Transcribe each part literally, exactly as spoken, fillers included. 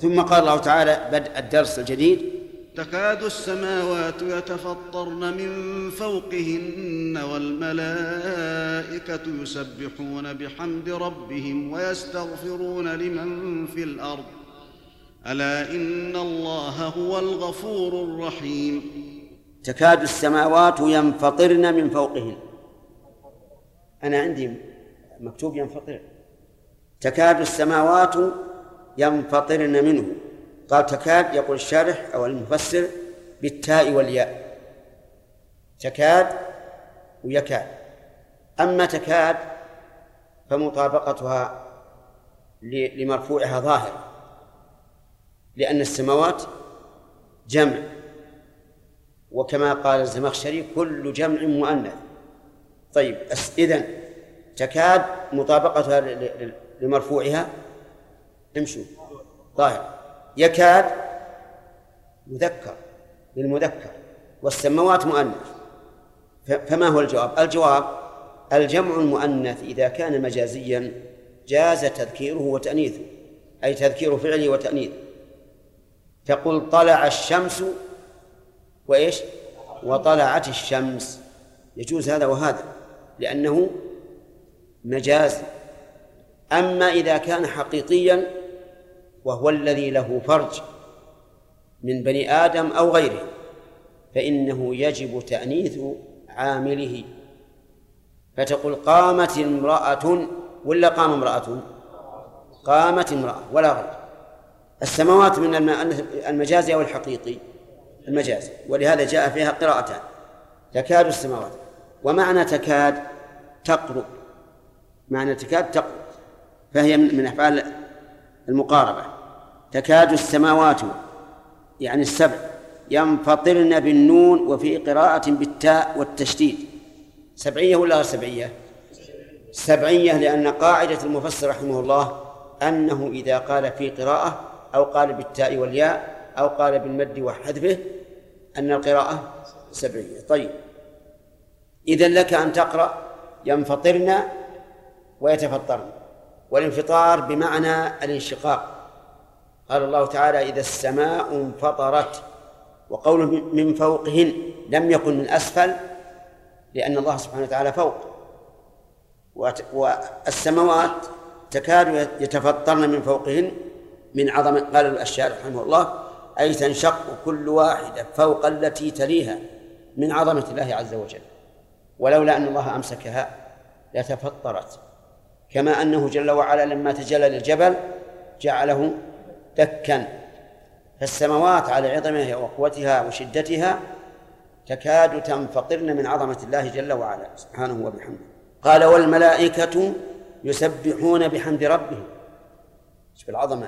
ثم قال الله تعالى بدء الدرس الجديد: تكاد السماوات يتفطرن من فوقهن والملائكة يسبحون بحمد ربهم ويستغفرون لمن في الأرض ألا إن الله هو الغفور الرحيم. تكاد السماوات ينفطرن من فوقهن، أنا عندي مكتوب ينفطر، تكاد السماوات ينفطرن منه. قال تكاد، يقول الشارح أو المفسر بالتاء والياء، تكاد ويكاد. أما تكاد فمطابقتها لمرفوعها ظاهرة، لأن السماوات جمع، وكما قال الزمخشري كل جمع مؤنث. طيب إذن تكاد مطابقتها لمرفوعها امشوا ظاهر. يكاد مذكر للمذكر والسماوات مؤنث، فما هو الجواب؟ الجواب الجمع المؤنث إذا كان مجازيا جاز تذكيره وتأنيثه، أي تذكير فعله وتأنيثه. تقول طلع الشمس وإيش؟ وطلعت الشمس، يجوز هذا وهذا لأنه مجاز. أما إذا كان حقيقيا وهو الذي له فرج من بني آدم أو غيره فإنه يجب تأنيث عامله، فتقول قامت امرأة ولا قام امرأة؟ قامت امرأة ولا غير. السماوات من المجازي أو الحقيقي؟ المجازي، ولهذا جاء فيها قراءتان: تكاد السماوات. ومعنى تكاد تقرب، معنى تكاد تقرب، فهي من أفعال المقاربة. تكاد السماوات يعني السبع ينفطرن بالنون، وفي قراءة بالتاء والتشديد. سبعية ولا غير سبعية؟ سبعية، لأن قاعدة المفسر رحمه الله أنه إذا قال في قراءة أو قال بالتاء والياء أو قال بالمد وحذفه أن القراءة سبعية. طيب إذن لك أن تقرأ ينفطرن ويتفطرن، والانفطار بمعنى الانشقاق. قال الله تعالى إذا السماء انفطرت، وقوله من فوقهن لم يكن من أسفل، لأن الله سبحانه وتعالى فوق. والسماوات تكاد يتفطرن من فوقهن من عظمة، قال الشارح رحمه الله أي تنشق كل واحدة فوق التي تليها من عظمة الله عز وجل، ولولا أن الله أمسكها لتفطرت، كما أنه جل وعلا لما تجلى للجبل جعله دكا. فالسماوات على عظمها وقوتها وشدتها تكاد تنفطرن من عظمة الله جل وعلا سبحانه وبحمده. قال والملائكة يسبحون بحمد ربهم. شوف العظمة،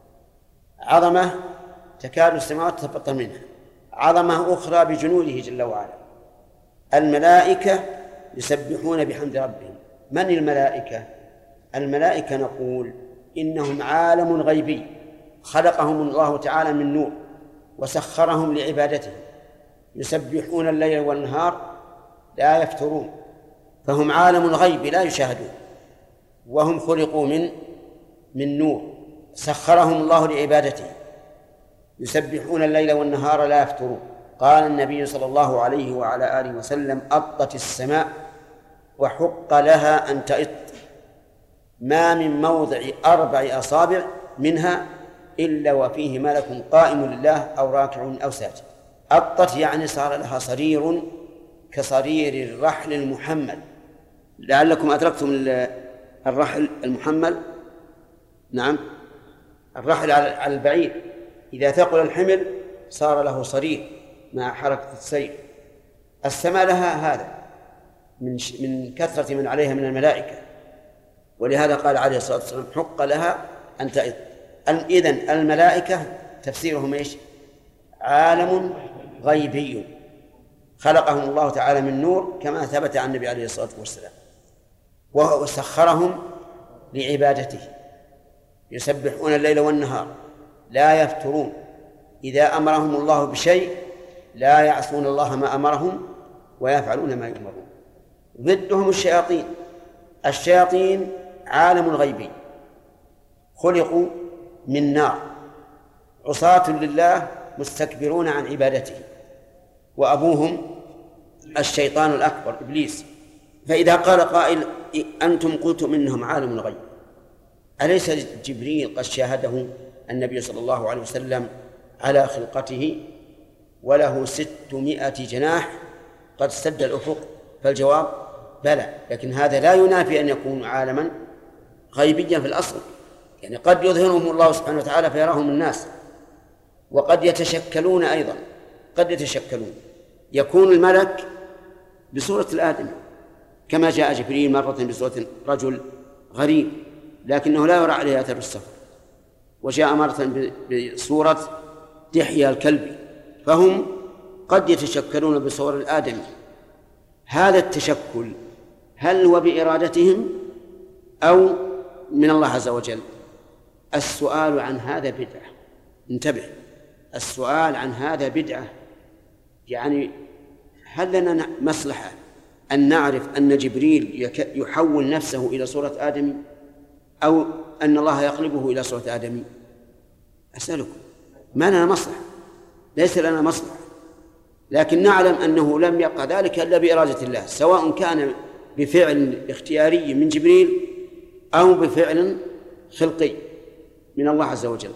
عظمة تكاد السماوات تتفطر منها، عظمة أخرى بجنوده جل وعلا. الملائكة يسبحون بحمد ربهم. من الملائكة؟ الملائكة نقول إنهم عالم غيبي خلقهم الله تعالى من نور وسخرهم لعبادته، يسبحون الليل والنهار لا يفترون، فهم عالم الغيب لا يشاهدون، وهم خلقوا من من نور سخرهم الله لعبادته، يسبحون الليل والنهار لا يفترون. قال النبي صلى الله عليه وعلى آله وسلم أطت السماء وحق لها أن تئط، ما من موضع أربع أصابع منها إلا وفيه ملك قائم لله أو راكع أو ساجد. أطت يعني صار لها صرير كصرير الرحل المحمل. لعلكم أدركتم الرحل المحمل، نعم، الرحل على البعير إذا ثقل الحمل صار له صرير مع حركة السير. السماء لها هذا من من كثرة من عليها من الملائكة، ولهذا قال عليه الصلاة والسلام حق لها أن تئط. إذن الملائكة تفسيرهم إيش؟ عالم غيبي خلقهم الله تعالى من نور كما ثبت عن النبي عليه الصلاة والسلام، وسخرهم لعبادته، يسبحون الليل والنهار لا يفترون، إذا أمرهم الله بشيء لا يعصون الله ما أمرهم ويفعلون ما يؤمرون. ضدهم الشياطين. الشياطين عالم غيبي خلقوا من نار عصاة لله مستكبرون عن عبادته، وأبوهم الشيطان الأكبر إبليس. فإذا قال قائل أنتم قلتم إنهم عالم الغيب، أليس جبريل قد شاهده النبي صلى الله عليه وسلم على خلقته وله ستمائة جناح قد سد الأفق؟ فالجواب بلى، لكن هذا لا ينافي أن يكون عالما غيبيا في الأصل، يعني قد يظهرهم الله سبحانه وتعالى فيراهم الناس، وقد يتشكلون أيضا، قد يتشكلون. يكون الملك بصورة الآدم كما جاء جبريل مرة بصورة رجل غريب لكنه لا يرى عليه أثر السفر، وجاء مرة بصورة دحية الكلب، فهم قد يتشكلون بصور الآدم. هذا التشكل هل هو بإرادتهم أو من الله عز وجل؟ السؤال عن هذا بدعة، انتبه، السؤال عن هذا بدعة. يعني هل لنا مصلحة أن نعرف أن جبريل يحول نفسه إلى صورة آدم أو أن الله يقلبه إلى صورة آدم؟ أسألكم، ما لنا مصلحة، ليس لنا مصلحة، لكن نعلم أنه لم يبقى ذلك إلا بإرادة الله، سواء كان بفعل اختياري من جبريل أو بفعل خلقي من الله عز وجل.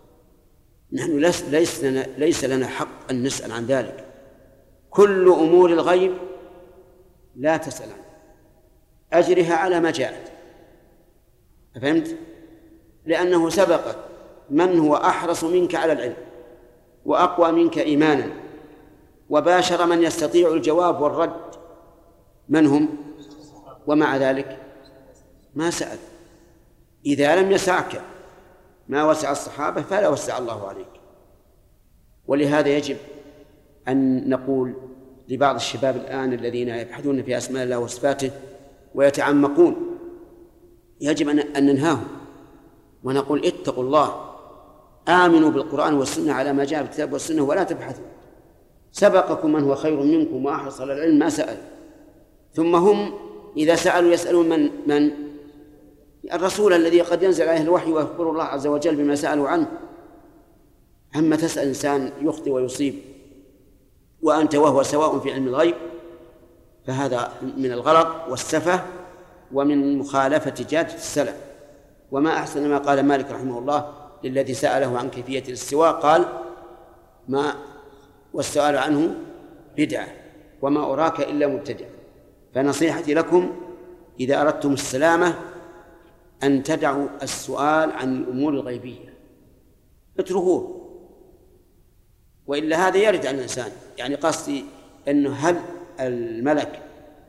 نحن ليس لنا, ليس لنا حق أن نسأل عن ذلك. كل أمور الغيب لا تسأل عنها، أجرها على ما جاءت، فهمت؟ لأنه سبقت من هو أحرص منك على العلم وأقوى منك إيمانا، وباشر من يستطيع الجواب والرد، من هم؟ ومع ذلك ما سأل. إذا لم يسعك ما وسع الصحابة فلا وسع الله عليك. ولهذا يجب أن نقول لبعض الشباب الآن الذين يبحثون في أسماء الله وصفاته ويتعمقون، يجب أن ننهاهم ونقول اتقوا الله، آمنوا بالقرآن والسنة على ما جاء بالكتاب والسنة ولا تبحثوا. سبقكم من هو خير منكم وأحرص على العلم ما سأل، ثم هم إذا سألوا يسألون من من الرسول الذي قد ينزل عليه الوحي ويخبر الله عز وجل بما سألوا عنه. أما تسأل إنسان يخطئ ويصيب وأنت وهو سواء في علم الغيب، فهذا من الغلط والسفة ومن مخالفة جادة السلف. وما أحسن ما قال مالك رحمه الله للذي سأله عن كيفية الاستواء، قال ما والسؤال عنه بدعة وما أراك إلا مبتدع. فنصيحتي لكم إذا أردتم السلامة أن تدعوا السؤال عن الأمور الغيبية، اتركوه، وإلا هذا يرد على الإنسان. يعني قصدي أنه هل الملك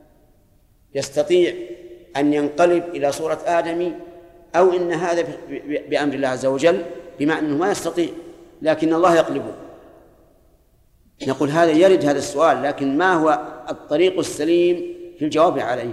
يستطيع أن ينقلب إلى صورة آدمي أو إن هذا بأمر الله عز وجل، بمعنى أنه ما يستطيع لكن الله يقلبه؟ نقول هذا يرد هذا السؤال، لكن ما هو الطريق السليم في الجواب عليه؟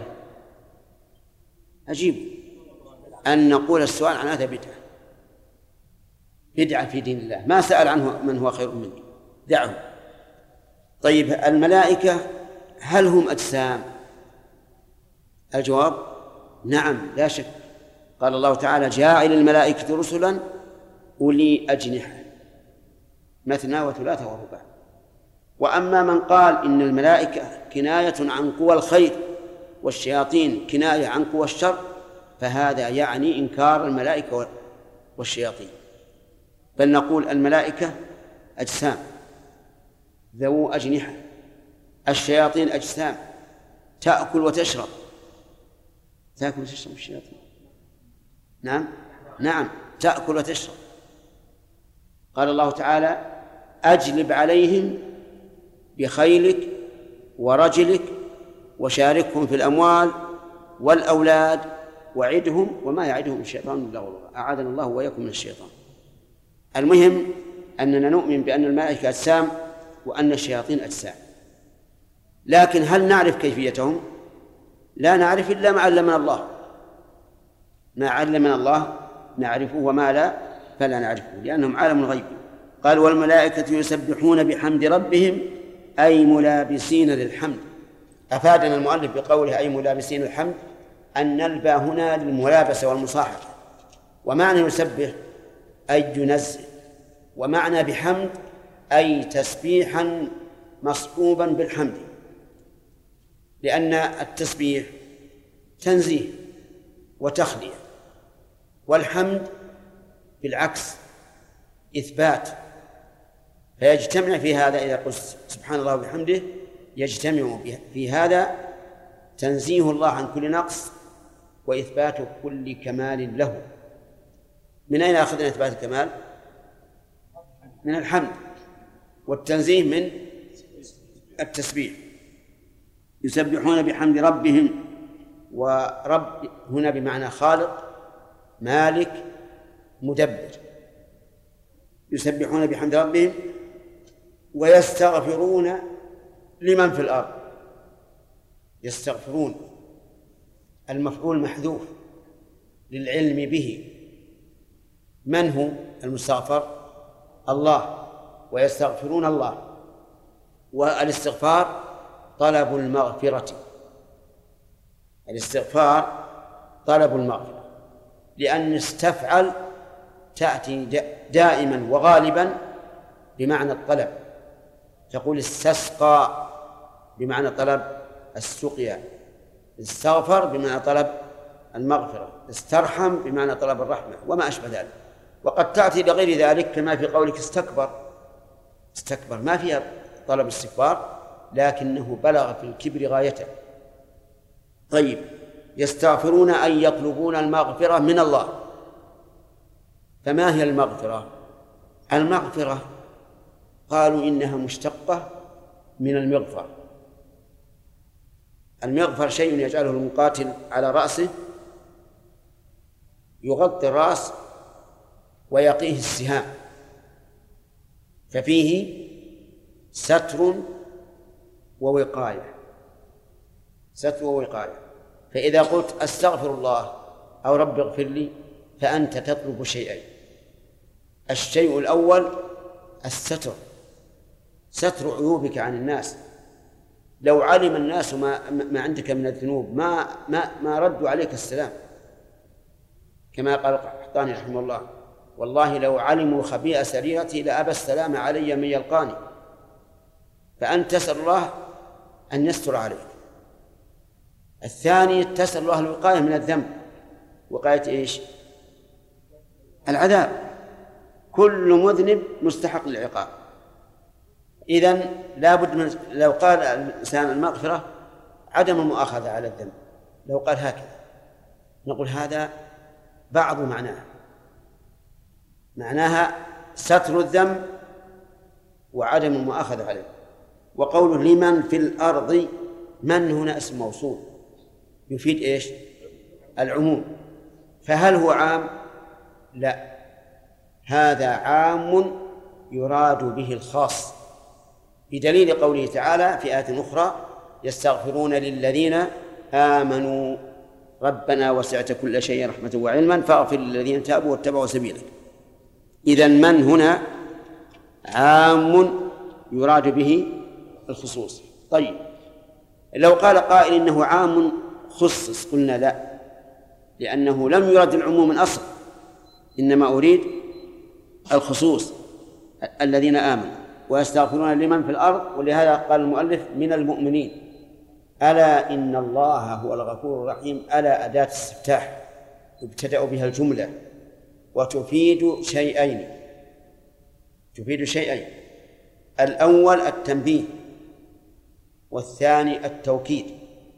أجيب أن نقول السؤال عن هذا بدعة، بدعة في دين الله، ما سأل عنه من هو خير منك، دعه. طيب الملائكة هل هم أجسام؟ الجواب نعم لا شك. قال الله تعالى جاعل الملائكة رسلا أولي أجنحة مثنى وثلاثة ورباع. وأما من قال إن الملائكة كناية عن قوى الخير والشياطين كناية عن قوى الشر، فهذا يعني إنكار الملائكة والشياطين. بل نقول الملائكة أجسام ذو أجنحة، الشياطين أجسام تأكل وتشرب. تأكل وتشرب الشياطين؟ نعم نعم تأكل وتشرب. قال الله تعالى أجلب عليهم بخيلك ورجلك وشاركهم في الأموال والأولاد وعدهم وما يعدهم الشيطان إلا غرورا. أعاذنا الله وإياكم من الشيطان. المهم أننا نؤمن بأن الملائكة أجسام وأن الشياطين أجسام، لكن هل نعرف كيفيتهم؟ لا نعرف إلا ما علمنا الله. ما علمنا الله نعرفه وما لا فلا نعرفه، لأنهم عالم الغيب. قال والملائكة يسبحون بحمد ربهم أي ملابسين للحمد. أفادنا المؤلف بقوله أي ملابسين الحمد أن الباء هنا للملابسة والمصاحبة، ومعنى يسبح أي ينزه ومعنى بحمد أي تسبيحا مصحوبا بالحمد، لأن التسبيح تنزيه وتخلية، والحمد بالعكس إثبات. فيجتمع في هذا إذا قلت سبحان الله وبحمده، يجتمع في هذا تنزيه الله عن كل نقص وإثبات كل كمال له. من أين أخذنا إثبات الكمال؟ من الحمد، والتنزيه من التسبيح. يسبحون بحمد ربهم، ورب هنا بمعنى خالق مالك مدبر. يسبحون بحمد ربهم ويستغفرون لمن في الأرض. يستغفرون المفعول محذوف للعلم به. من هو المستغفر؟ الله، ويستغفرون الله. والاستغفار طلب المغفرة، الاستغفار طلب المغفرة، لأن استفعل تأتي دائما وغالبا بمعنى الطلب. تقول استسقى بمعنى طلب السقيا، استغفر بمعنى طلب المغفرة، استرحم بمعنى طلب الرحمة، وما أشبه ذلك. وقد تأتي لغير ذلك كما في قولك استكبر. استكبر ما فيها طلب استكبار، لكنه بلغ في الكبر غايته. طيب، يستغفرون أن يطلبون المغفرة من الله. فما هي المغفرة؟ المغفرة قالوا إنها مشتقة من المغفر. المغفر شيء يجعله المقاتل على رأسه يغطي الرأس ويقيه السهام، ففيه ستر ووقاية، ستر ووقاية. فإذا قلت أستغفر الله أو رب اغفر لي فأنت تطلب شيئين. الشيء الأول الستر، ستر عيوبك عن الناس. لو علم الناس ما, ما عندك من الذنوب ما, ما, ما ردوا عليك السلام، كما قال القحطاني رحمه الله: والله لو علموا خبيئة سريرتي لأبى السلام علي من يلقاني. فأنت تسأل الله أن يستر عليك. الثاني تسأل الله الوقاية من الذنب. وقاية إيش؟ العذاب. كل مذنب مستحق للعقاب. إذن لا بد من، لو قال الإنسان المغفرة عدم المؤاخذة على الذنب، لو قال هكذا نقول هذا بعض معناها، معناها ستر الذنب وعدم المؤاخذة عليه. وقوله لمن في الأرض، من هنا اسم موصول يفيد إيش؟ العموم. فهل هو عام؟ لا، هذا عام يراد به الخاص، بدليل قوله تعالى في آية أخرى: يستغفرون للذين آمنوا ربنا وسعت كل شيء رحمة وعلما فاغفر للذين تابوا واتبعوا سبيلك. إذن من هنا عام يراد به الخصوص. طيب، لو قال قائل إنه عام خصص قلنا لا، لأنه لم يرد العموم من أصل، إنما أريد الخصوص الذين آمنوا ويستغفرون لمن في الأرض. ولهذا قال المؤلف من المؤمنين. ألا إن الله هو الغفور الرحيم. ألا أداة استفتاح يبتدأ بها الجملة وتفيد شيئين، تفيد شيئين: الأول التنبيه، والثاني التوكيد.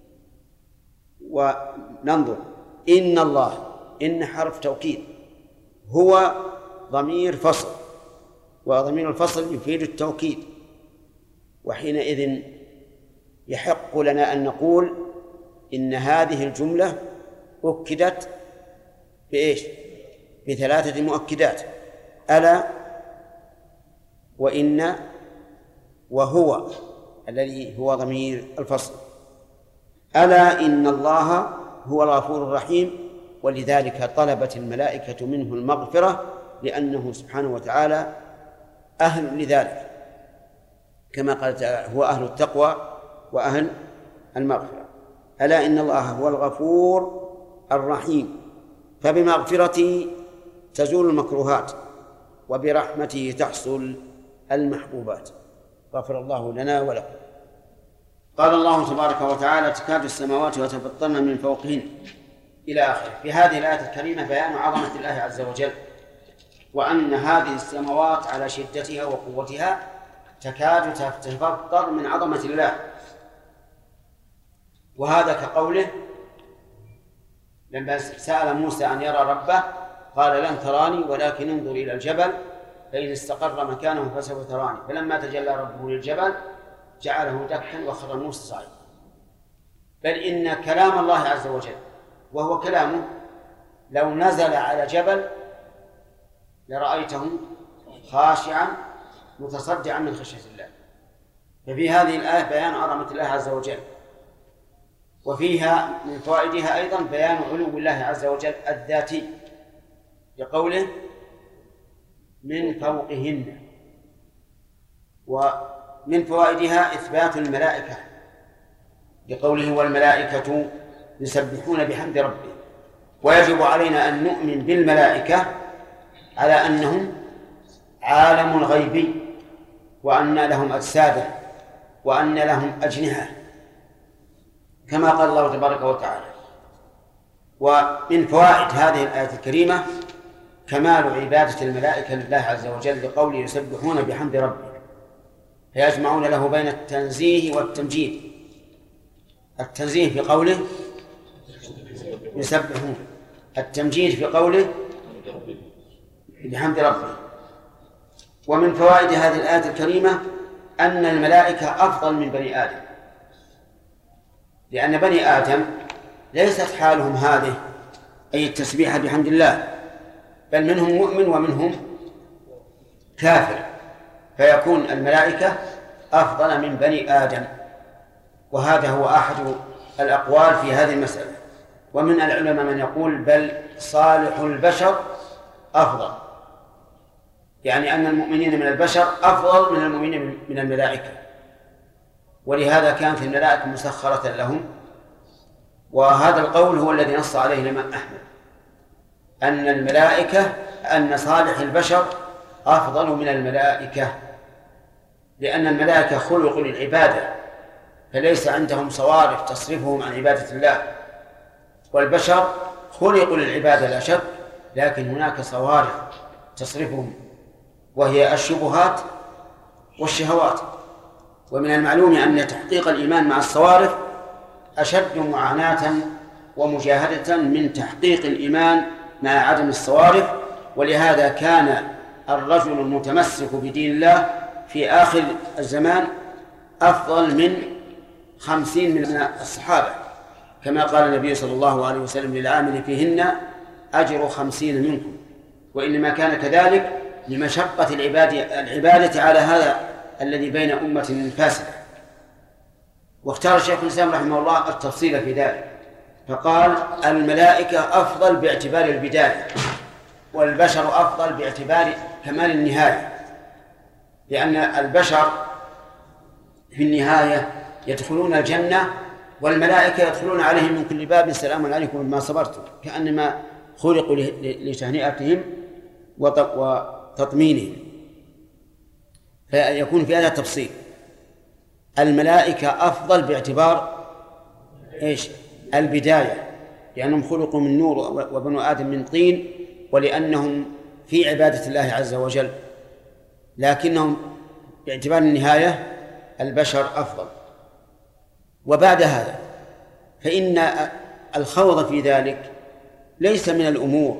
وننظر، إن الله، إن حرف توكيد، هو ضمير فصل، وضمير الفصل يفيد التوكيد. وحينئذ يحق لنا أن نقول إن هذه الجملة أكدت بإيش؟ بثلاثة مؤكدات: ألا، وإن، وهو الذي هو ضمير الفصل. ألا إن الله هو الغفور الرحيم، ولذلك طلبت الملائكة منه المغفرة، لأنه سبحانه وتعالى أهل لذلك، كما قال هو أهل التقوى وأهل المغفرة. ألا إن الله هو الغفور الرحيم، فبمغفرته تزول المكروهات وبرحمته تحصل المحبوبات. غفر الله لنا ولكم. قال الله تبارك وتعالى: تكاد السماوات يتفطرن من فوقهن إلى آخره. في هذه الآية الكريمة بيان عظمة الله عز وجل، وأن هذه السماوات على شدتها وقوتها تكاد تتفطر من عظمة الله. وهذا كقوله لما سأل موسى أن يرى ربه قال: لن تراني ولكن انظر إلى الجبل فإن استقر مكانه فسوف تراني، فلما تجلى ربه للجبل جعله دكا وخر موسى صعيدا. بل إن كلام الله عز وجل وهو كلامه لو نزل على جبل لرأيته خاشعا متصدعا من خشية الله. ففي هذه الآية بيان عظمة الله عز وجل، وفيها من فوائدها أيضا بيان علو الله عز وجل الذاتي لقوله: من فوقهن. ومن فوائدها إثبات الملائكة لقوله: والملائكة يسبحون بحمد ربهم. ويجب علينا أن نؤمن بالملائكة على أنهم عالم الغيب، وأن لهم أجسادا، وأن لهم أجنحة، كما قال الله تبارك وتعالى. ومن فوائد هذه الآية الكريمة كمال عبادة الملائكة لله عز وجل لقوله: يسبحون بحمد ربهم، فيجمعون له بين التنزيه والتمجيد. التنزيه في قوله يسبحون، التمجيد في قوله بحمد ربهم. ومن فوائد هذه الآية الكريمة أن الملائكة أفضل من بني آدم، لأن بني آدم ليست حالهم هذه، أي التسبيح بحمد الله، بل منهم مؤمن ومنهم كافر، فيكون الملائكة أفضل من بني آدم. وهذا هو أحد الأقوال في هذه المسألة. ومن العلماء من يقول بل صالح البشر أفضل، يعني أن المؤمنين من البشر أفضل من المؤمنين من الملائكة، ولهذا كانت الملائكة مسخرة لهم. وهذا القول هو الذي نص عليه الإمام أحمد، أن الملائكة أن صالح البشر أفضل من الملائكة، لأن الملائكة خلقوا للعبادة، فليس عندهم صوارف تصرفهم عن عبادة الله، والبشر خلقوا للعبادة لا شك، لكن هناك صوارف تصرفهم، وهي الشبهات والشهوات. ومن المعلوم أن تحقيق الإيمان مع الصوارف أشد معاناة ومجاهدة من تحقيق الإيمان مع عدم الصوارف. ولهذا كان الرجل المتمسك بدين الله في آخر الزمان أفضل من خمسين من الصحابة، كما قال النبي صلى الله عليه وسلم: للعامل فيهن أجر خمسين منكم. وإنما كان كذلك لمشقة العبادة, العبادة على هذا الذي بين أمة فاسدة. واختار الشيخ الإسلام رحمه الله التفصيل في ذلك، فقال: الملائكة أفضل باعتبار البداية، والبشر أفضل باعتبار كمال النهاية، لأن البشر في النهاية يدخلون الجنة، والملائكة يدخلون عليهم من كل باب: سلام عليكم بما صبرتم، كأنما خلقوا لتهنئتهم وتطمينهم. فيكون في هذا التفصيل. الملائكة أفضل باعتبار إيش؟ البداية، لأنهم خلقوا من نور وبنو آدم من طين، ولأنهم في عبادة الله عز وجل، لكنهم باعتبار النهاية البشر أفضل. وبعد هذا فإن الخوض في ذلك ليس من الأمور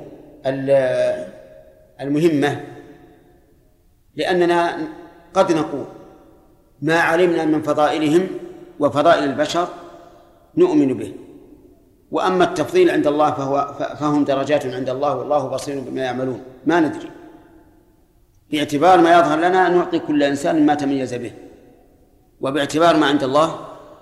المهمة، لأننا قد نقول ما علمنا من فضائلهم وفضائل البشر نؤمن به، وأما التفضيل عند الله فهو فهم درجات عند الله، والله بصير بما يعملون، ما ندري. باعتبار ما يظهر لنا نعطي كل إنسان ما تميز به، وباعتبار ما عند الله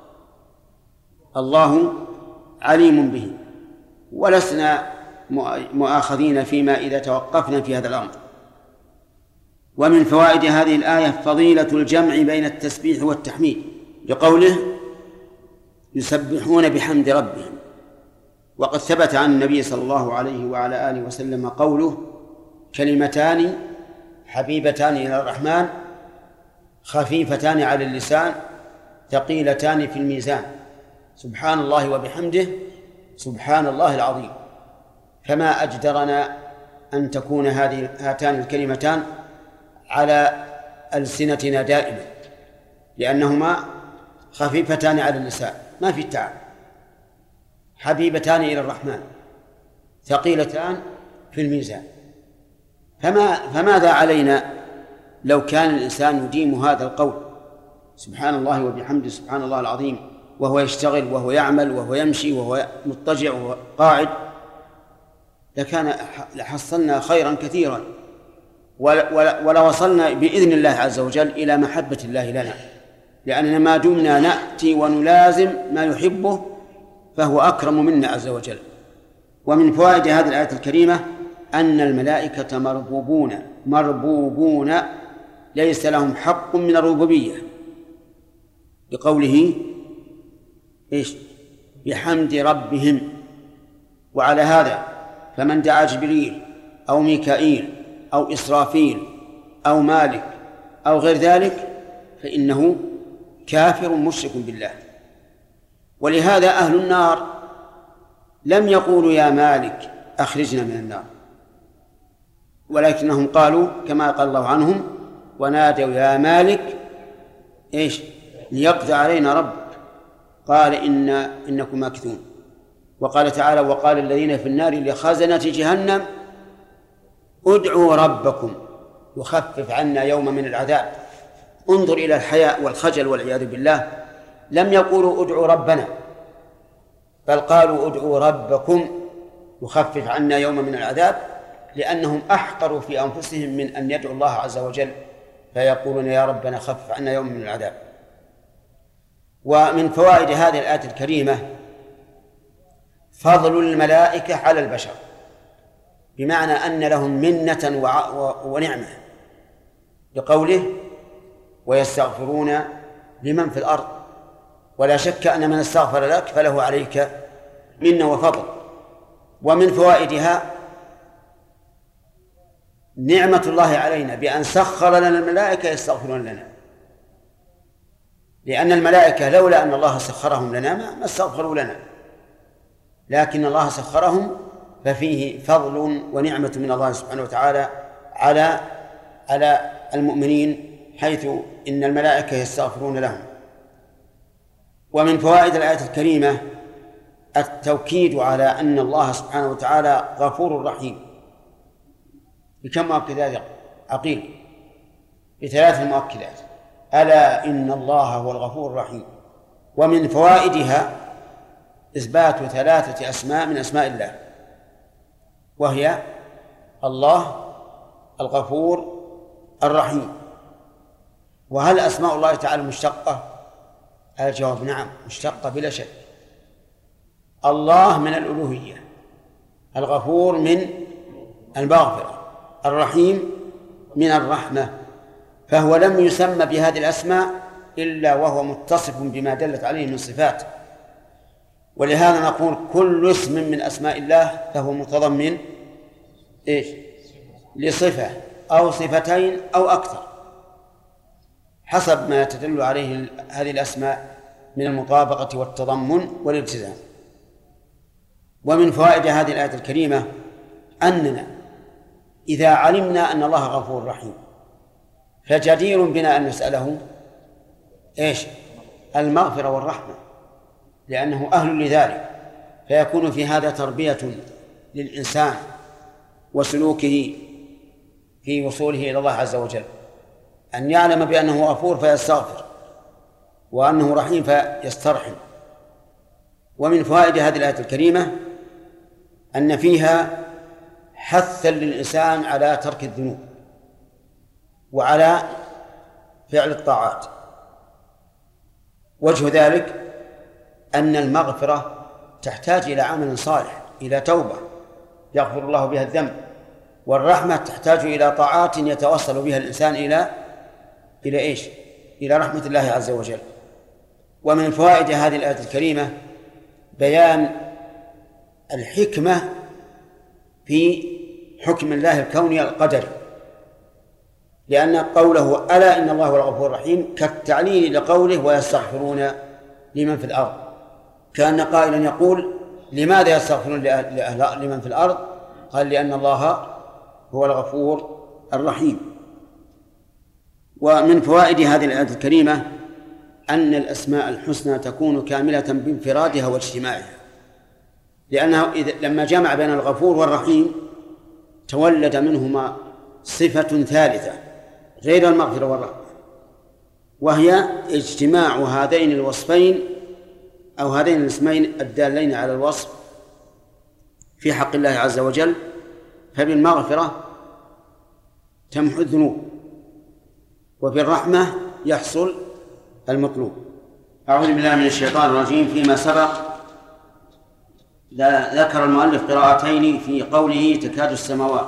الله عليم به، ولسنا مؤاخذين فيما إذا توقفنا في هذا الأمر. ومن فوائد هذه الآية فضيلة الجمع بين التسبيح والتحميد، لقوله يسبحون بحمد ربهم. وقد ثبت عن النبي صلى الله عليه وعلى آله وسلم قوله: كلمتان حبيبتان إلى الرحمن خفيفتان على اللسان ثقيلتان في الميزان سبحان الله وبحمده سبحان الله العظيم. فما أجدرنا أن تكون هذه هاتان الكلمتان على ألسنتنا دائما، لأنهما خفيفتان على اللسان ما في تعب، حبيبتان إلى الرحمن ثقيلتان في الميزان. فما فماذا علينا لو كان الإنسان يديم هذا القول سبحان الله وبحمده سبحان الله العظيم وهو يشتغل وهو يعمل وهو يمشي وهو مضطجع وهو قاعد، لكان لحصلنا خيرا كثيرا ولوصلنا بإذن الله عز وجل إلى محبة الله لنا، لأننا ما دمنا نأتي ونلازم ما يحبه فهو أكرم منا عز وجل. ومن فوائد هذه الآية الكريمة أن الملائكة مربوبون مربوبون ليس لهم حق من الربوبية، بقوله إيش؟ بحمد ربهم. وعلى هذا فمن دعا جبريل أو ميكائيل أو إسرافيل أو مالك أو غير ذلك فإنه كافر مشرك بالله. ولهذا أهل النار لم يقولوا يا مالك أخرجنا من النار، ولكنهم قالوا كما قال الله عنهم ونادوا يا مالك إيش ليقضي علينا ربك قال إن إنكم ماكثون. وقال تعالى وقال الذين في النار لخزنة جهنم ادعوا ربكم يخفف عنا يوم من العذاب. انظر إلى الحياء والخجل والعياذ بالله، لم يقولوا ادعوا ربنا بل قالوا ادعوا ربكم يخفف عنا يوم من العذاب، لأنهم أحقروا في أنفسهم من أن يدعوا الله عز وجل فيقولون يا ربنا خفف عنا يوم من العذاب. ومن فوائد هذه الآية الكريمة فضل الملائكة على البشر، بمعنى أن لهم منة ونعمة، لقوله ويستغفرون لمن في الأرض. ولا شك أن من استغفر لك فله عليك منة وفضل. ومن فوائدها نعمة الله علينا بأن سخر لنا الملائكة يستغفرون لنا، لأن الملائكة لولا أن الله سخرهم لنا ما استغفروا لنا، لكن الله سخرهم ففيه فضل ونعمة من الله سبحانه وتعالى على على المؤمنين، حيث إن الملائكة يستغفرون لهم. ومن فوائد الآية الكريمة التوكيد على أن الله سبحانه وتعالى غفور رحيم. بكم مؤكدات عقيل؟ بثلاث مؤكدات: ألا إن الله هو الغفور الرحيم. ومن فوائدها إثبات ثلاثة أسماء من أسماء الله، وهي الله الغفور الرحيم. وهل أسماء الله تعالى مشتقة؟ الجواب نعم مشتقة بلا شك. الله من الألوهية، الغفور من المغفرة، الرحيم من الرحمة، فهو لم يسمى بهذه الأسماء إلا وهو متصف بما دلت عليه من صفات. ولهذا نقول كل اسم من أسماء الله فهو متضمن إيش؟ لصفة أو صفتين أو أكثر حسب ما تدل عليه هذه الأسماء من المطابقة والتضمن والالتزام. ومن فوائد هذه الآية الكريمة أننا إذا علمنا أن الله غفور رحيم فجدير بنا أن نسأله إيش؟ المغفرة والرحمة، لأنه أهل لذلك، فيكون في هذا تربية للإنسان وسلوكه في وصوله إلى الله عز وجل، أن يعلم بأنه غفور فيستغفر وأنه رحيم فيسترحم. ومن فوائد هذه الآية الكريمة أن فيها حثا للإنسان على ترك الذنوب وعلى فعل الطاعات. وجه ذلك أن المغفرة تحتاج إلى عمل صالح، إلى توبة يغفر الله بها الذنب، والرحمة تحتاج إلى طاعات يتوصل بها الإنسان إلى إلى إيش؟ إلى رحمة الله عز وجل. ومن فوائد هذه الآية الكريمة بيان الحكمة في حكم الله الكوني القدري، لأن قوله ألا إن الله هو الغفور الرحيم كالتعليل لقوله ويستغفرون لمن في الأرض، كأن قائلا يقول لماذا يستغفرون لمن في الأرض؟ قال لأن الله هو الغفور الرحيم. ومن فوائد هذه الآية الكريمة أن الأسماء الحسنى تكون كاملة بانفرادها واجتماعها، لأنه إذا لما جمع بين الغفور والرحيم تولد منهما صفة ثالثة غير المغفرة والرحمة، وهي اجتماع هذين الوصفين أو هذين الاسمين الدالين على الوصف في حق الله عز وجل. فبالمغفرة تمحو الذنوب، وبالرحمة يحصل المطلوب. أعوذ بالله من الشيطان الرجيم. فيما سبق ذكر المؤلف قراءتين في قوله تكاد السماوات.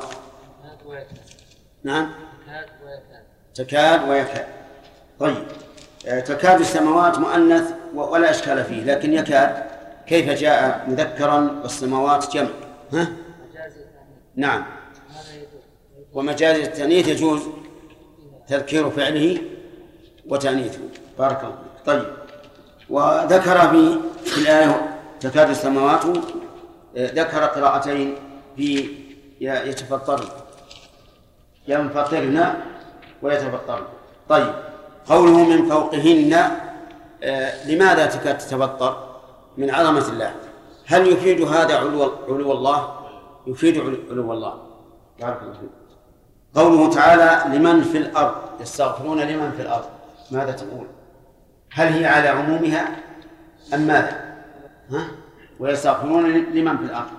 نعم تكاد ويكاد. طيب تكاد السماوات مؤنث ولا إشكال فيه، لكن يكاد كيف جاء مذكرا والسماوات جمع؟ ها؟ نعم. ومجاز التأنيث يجوز تذكير فعله وتأنيثه. بارك الله. طيب وذكر في الآية تكاد السماوات ذكر قراءتين في يتفطرن ينفطرن ويتفطرن. طيب قوله من فوقهن آه لماذا تكاد تتفطر؟ من عظمة الله. هل يفيد هذا علو, علو الله؟ يفيد علو الله. بارك الله فيك. قوله تعالى لمن في الأرض يستغفرون لمن في الأرض، ماذا تقول؟ هل هي على عمومها أم ماذا؟ ها؟ ويستغفرون لمن في الأرض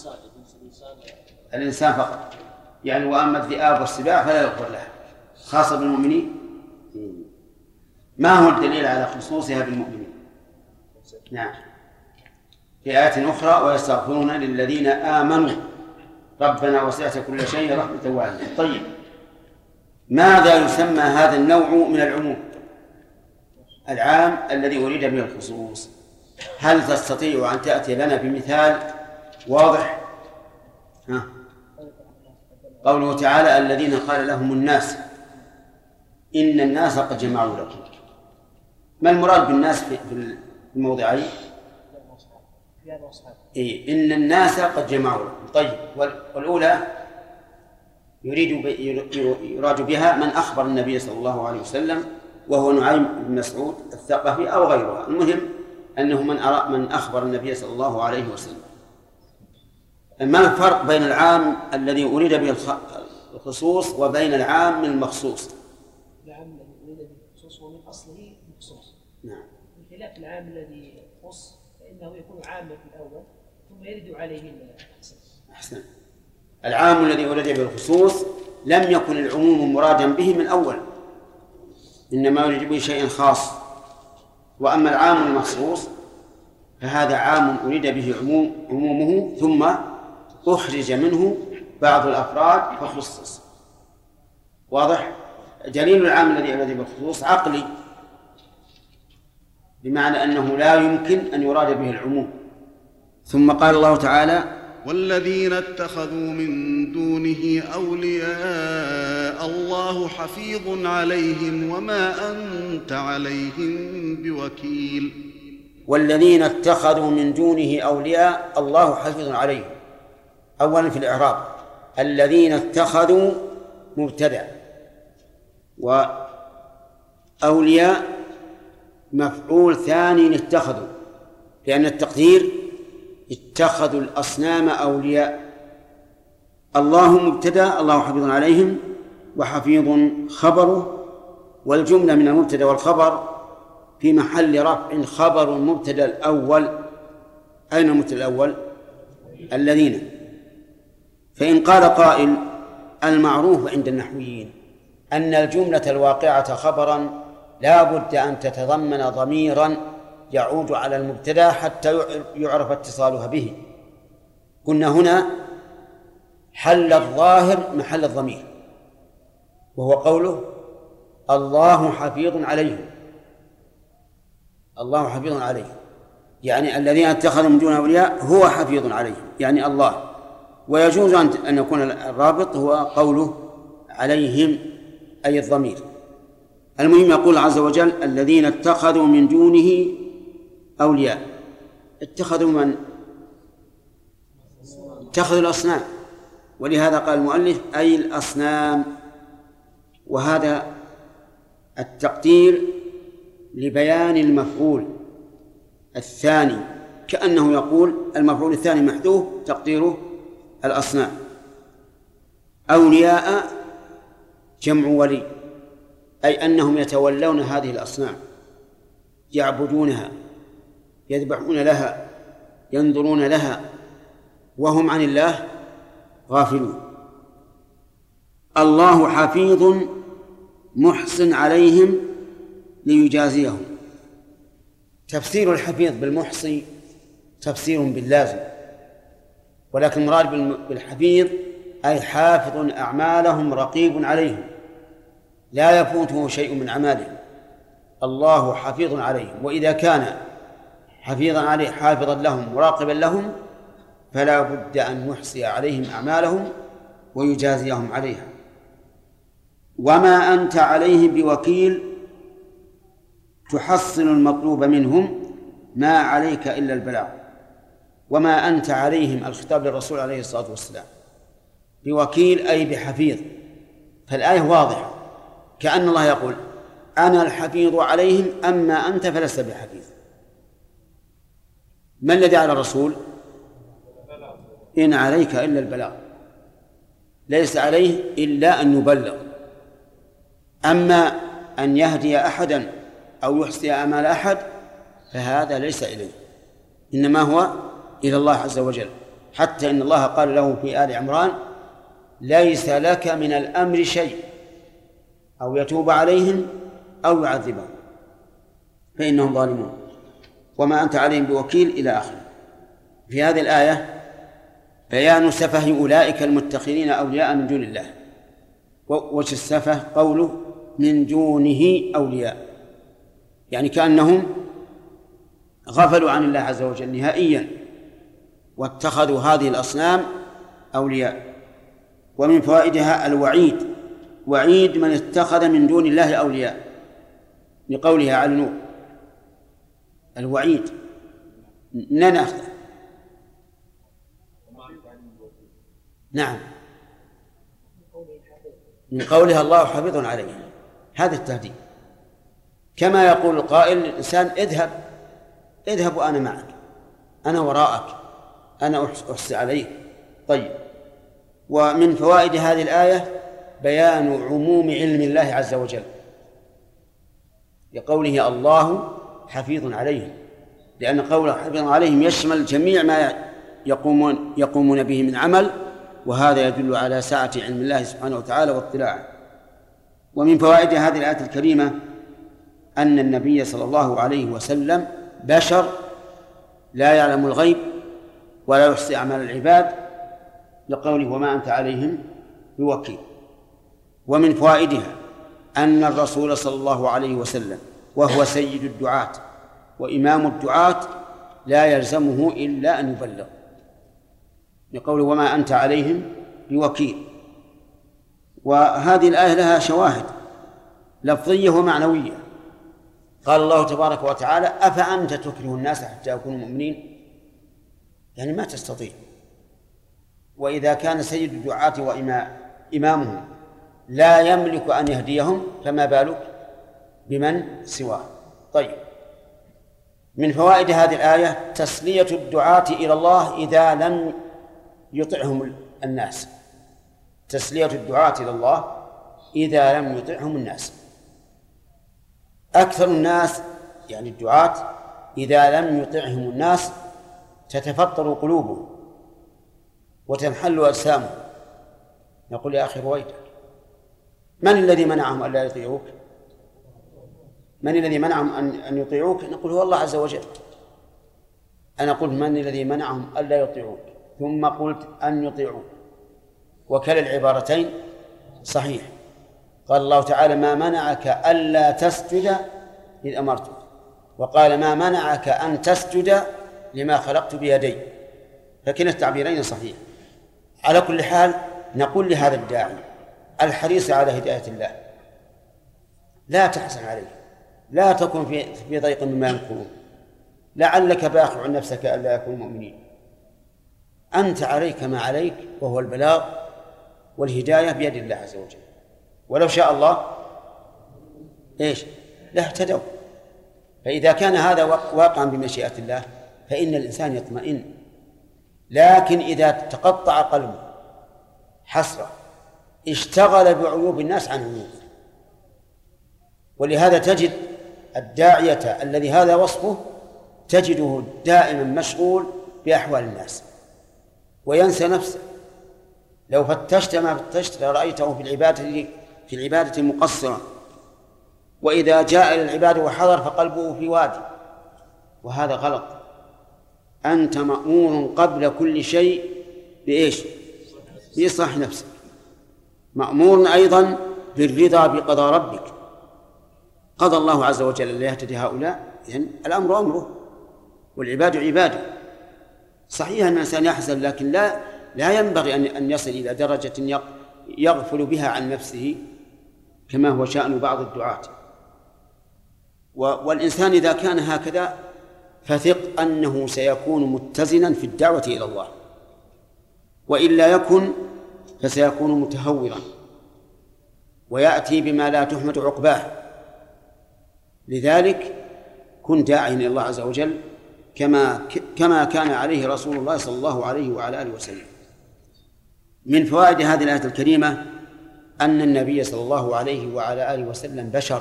الإنسان فقط، يعني وأما الذئاب والسباع فلا يغفر لها، خاصة بالمؤمنين. ما هو الدليل على خصوصها بالمؤمنين؟ نعم في آيات أخرى ويستغفرون للذين آمنوا ربنا وسعت كل شيء رحمة وعلما. طيب ماذا يسمى هذا النوع من العموم العام الذي أريد به الخصوص؟ هل تستطيع أن تأتي لنا بمثال واضح؟ ها. قوله تعالى الذين قال لهم الناس إن الناس قد جمعوا لكم، ما المراد بالناس في الموضعين؟ إيه إن الناس قد جمعوا لكم. طيب والأولى يريد يراد بها من أخبر النبي صلى الله عليه وسلم وهو نعيم بن مسعود الثقفي أو غيره، المهم أنه من أرى من أخبر النبي صلى الله عليه وسلم. ما الفرق بين العام الذي أريد به الخصوص وبين العام المخصوص؟ العام الذي أريد به الخصوص هو من أصله مخصوص. نعم. بخلاف العام الذي يخص فإنه يكون عاما في الأول ثم يرد عليه الأحسن. أحسن. العام الذي أريد به الخصوص لم يكن العموم مرادا به من أول، إنما يريد به شيء خاص. وأما العام المخصوص فهذا عام أريد به عموم عمومه ثم أخرج منه بعض الأفراد فخصص. واضح؟ دليل العام الذي أريد به الخصوص عقلي، بمعنى أنه لا يمكن أن يراد به العموم. ثم قال الله تعالى والذين اتخذوا من دونه أولياء الله حفيظ عليهم وما أنت عليهم بوكيل. والذين اتخذوا من دونه أولياء الله حفيظ عليهم. أولا في الإعراب الذين اتخذوا مبتدأ وأولياء مفعول ثاني اتخذوا، لأن التقدير اتخذوا الأصنام أولياء. الله مبتدأ الله حفيظ عليهم وحفيظ خبره، والجملة من المبتدأ والخبر في محل رفع خبر المبتدأ الأول. أين المبتدأ الأول؟ الذين. فإن قال قائل المعروف عند النحويين أن الجملة الواقعة خبرا لا بد أن تتضمن ضميرا يعود على المبتدأ حتى يعرف اتصالها به. قلنا هنا حل الظاهر محل الضمير، وهو قوله الله حفيظ عليهم. الله حفيظ عليهم يعني الذين اتخذوا من دون أولياء هو حفيظ عليهم يعني الله. ويجوز أن يكون الرابط هو قوله عليهم أي الضمير. المهم يقول عز وجل الذين اتخذوا من دونه أولياء. اتخذوا من؟ اتخذوا الأصنام، ولهذا قال المؤلف أي الأصنام، وهذا التقدير لبيان المفعول الثاني، كأنه يقول المفعول الثاني محذوف تقديره الأصنام. أولياء جمع ولي، أي أنهم يتولون هذه الأصنام، يعبدونها، يذبحون لها، ينظرون لها، وهم عن الله غافلون. الله حفيظ محسن عليهم ليجازيهم. تفسير الحفيظ بالمحصي تفسير باللازم، ولكن المراد بالحفيظ أي حافظ أعمالهم رقيب عليهم لا يفوته شيء من أعمالهم. الله حفيظ عليهم، وإذا كان حفيظا عليه حافظا لهم مراقبا لهم فلا بد أن يحصي عليهم أعمالهم ويجازيهم عليها. وما أنت عليهم بوكيل تحصل المطلوب منهم، ما عليك إلا البلاغ. وما أنت عليهم الخطاب للرسول عليه الصلاة والسلام، بوكيل أي بحفيظ، فالآية واضحة كأن الله يقول أنا الحفيظ عليهم أما أنت فلست بحفيظ. ما الذي على الرسول؟ إن عليك إلا البلاغ، ليس عليه إلا أن يبلغ. أما أن يهدي أحدا أو يحصي أعمال أحد فهذا ليس إليه، إنما هو إلى الله عز وجل. حتى إن الله قال له في آل عمران ليس لك من الأمر شيء، أو يتوب عليهم أو يعذبهم فإنهم ظالمون. وما أنت عليهم بوكيل إلى آخره. في هذه الآية بيان سفه أولئك المتخذين أولياء من دون الله. وجه السفه قوله من دونه أولياء، يعني كأنهم غفلوا عن الله عز وجل نهائيا واتخذوا هذه الأصنام أولياء. ومن فوائدها الوعيد، وعيد من اتخذ من دون الله أولياء، لقولها على النور الوعيد ننأخذ. نعم، من قولها الله حفيظ عليه، هذا التهديد. كما يقول القائل للإنسان اذهب اذهب وأنا معك، أنا وراءك، أنا أحصي عليك. طيب. ومن فوائد هذه الآية بيان عموم علم الله عز وجل، لقوله الله حفيظ عليهم، لأن قوله حفيظ عليهم يشمل جميع ما يقومون يقومون به من عمل، وهذا يدل على سعة علم الله سبحانه وتعالى واطلاعه. ومن فوائد هذه الآية الكريمة أن النبي صلى الله عليه وسلم بشر لا يعلم الغيب ولا يحصي أعمال العباد، لقوله وما أنت عليهم بوكيل. ومن فوائدها أن الرسول صلى الله عليه وسلم وهو سيد الدعاة وإمام الدعاة لا يلزمه إلا أن يبلغ، لقوله وما أنت عليهم بوكيل. وهذه الآية لها شواهد لفظية ومعنوية. قال الله تبارك وتعالى أفأنت تكره الناس حتى يكونوا مؤمنين، يعني ما تستطيع. وإذا كان سيد الدعاة وإمامهم لا يملك أن يهديهم فما بالك بمن سواه. طيب. من فوائد هذه الآية تسلية الدعاة إلى الله إذا لم يطعهم الناس، تسلية الدعاة إلى الله إذا لم يطعهم الناس. أكثر الناس يعني الدعاة إذا لم يطعهم الناس تتفطر قلوبهم وتنحل أجسامهم. يقول يا أخي رويدك، من الذي منعهم ألا يطيعوك؟ من الذي منعهم أن يطيعوك؟ نقول هو الله عز وجل. أنا قلت من الذي منعهم ألا يطيعوك، ثم قلت أن يطيعوك، وكلا العبارتين صحيح. قال الله تعالى ما منعك ألا تسجد إذ أمرتك، وقال ما منعك أن تسجد لما خلقت بيدي، فكلا التعبيرين صحيح. على كل حال نقول لهذا الداعي الحريص على هداية الله لا تحزن عليه، لا تكن في في ضيق مما يمكرون، لعلك باخع نفسك ألا يكونوا مؤمنين. أنت عليك ما عليك، وهو البلاغ والهداية بيد الله عز وجل، ولو شاء الله إيش لاهتدوا. فإذا كان هذا واقعا بمشيئة الله فإن الإنسان يطمئن. لكن إذا تقطع قلبه حسرة اشتغل بعيوب الناس عن عيوب. ولهذا تجد الداعية الذي هذا وصفه تجده دائما مشغول بأحوال الناس وينسى نفسه. لو فتشت ما فتشت لرأيته في العبادة في العبادة مقصرا، وإذا جاء إلى العبادة وحضر فقلبه في وادي، وهذا غلط. أنت مأمور قبل كل شيء بإيش؟ بإصلاح نفسك، مأمور أيضا بالرضا بقضاء ربك. قضى الله عز وجل أن يهتدي هؤلاء، إذن الأمر أمره والعباد عباده. صحيح أن الإنسان يحزن، لكن لا لا ينبغي أن يصل إلى درجة يغفل بها عن نفسه كما هو شأن بعض الدعاة. والإنسان إذا كان هكذا فثق أنه سيكون متزنا في الدعوة إلى الله، وإلا يكن فسيكون متهورا ويأتي بما لا تحمد عقباه. لذلك كن داعيا إلى الله عز وجل كما كما كان عليه رسول الله صلى الله عليه وعلى آله وسلم. من فوائد هذه الآية الكريمة أن النبي صلى الله عليه وعلى آله وسلم بشر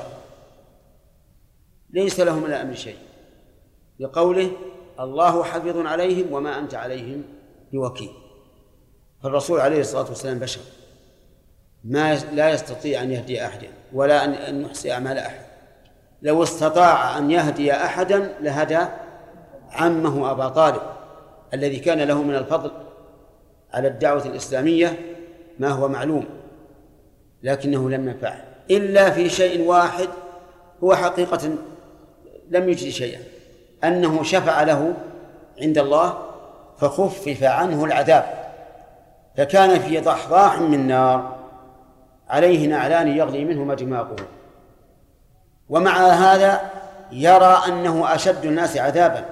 ليس له من الأمر شيء، لقوله الله حفيظ عليهم وما أنت عليهم بوكيل. فالرسول عليه الصلاة والسلام بشر ما لا يستطيع أن يهدي أحدا ولا أن يحصي أعمال أحد. لو استطاع أن يهدي أحدا لهدى عمه أبا طالب الذي كان له من الفضل على الدعوة الإسلامية ما هو معلوم، لكنه لم ينفعه إلا في شيء واحد هو حقيقة لم يجد شيئا، أنه شفع له عند الله فخفف عنه العذاب، فكان في ضحضاح من نار عليه نعلان يغلي منهما دماغه، ومع هذا يرى أنه أشد الناس عذابا،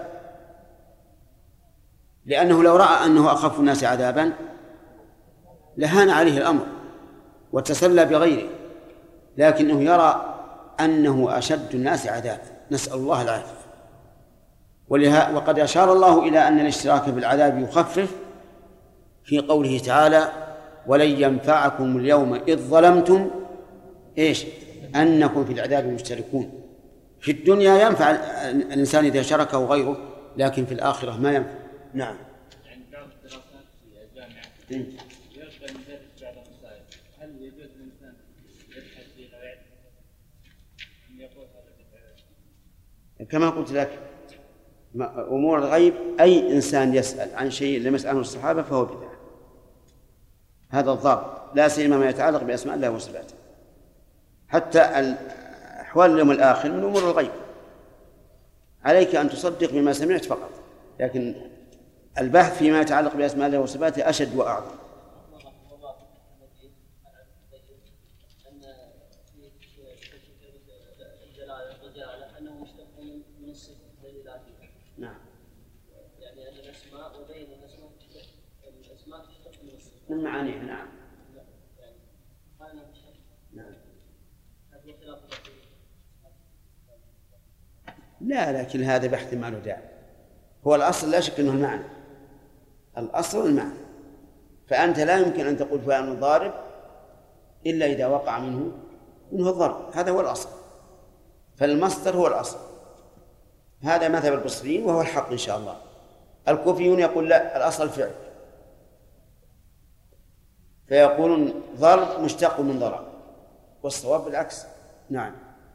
لأنه لو رأى أنه أخف الناس عذابا لهان عليه الأمر وتسلى بغيره، لكنه يرى أنه أشد الناس عذابا، نسأل الله العافية. ولها وقد أشار الله إلى أن الاشتراك بالعذاب يخفف في قوله تعالى ولن ينفعكم اليوم إذ ظلمتم إيش أنكم في العذاب مشتركون. في الدنيا ينفع الإنسان إذا شركه غيره، لكن في الآخرة ما ينفع. نعم. عند بعض الدراسات في الجامعة يرغب مدرس بعض المسائل، هل يجوز للإنسان يبحث في غير أن يقول هذا؟ كما قلت لك أمور الغيب أي إنسان يسأل عن شيء لم يسأله الصحابة فهو بدعة، هذا الضابط، لا سيما ما يتعلق بأسماء الله وصفاته. حتى أحوال اليوم الآخر من أمور الغيب، عليك أن تصدق بما سمعت فقط، لكن البحث فيما يتعلق بأسماء الله وصفاته أشد وأعظم. نعم. يعني أن الأسماء وبين الأسماء الأسماء تشتق من الصفات. من معانيها. نعم. يعني هذا الشيء. نعم. هذا خلاف. لا، لكن هذا بحث ما له داعي. هو الأصل لا شك أنه المعنى، الأصل المعنى، فأنت لا يمكن أن تقول فلان ضارب إلا إذا وقع منه منه الضرب، هذا هو الأصل، فالمصدر هو الأصل. هذا مذهب البصريين وهو الحق إن شاء الله. الكوفيون يقول لا، الأصل الفعل، فيقولون ضرب مشتق من ضرب، والصواب بالعكس. نعم.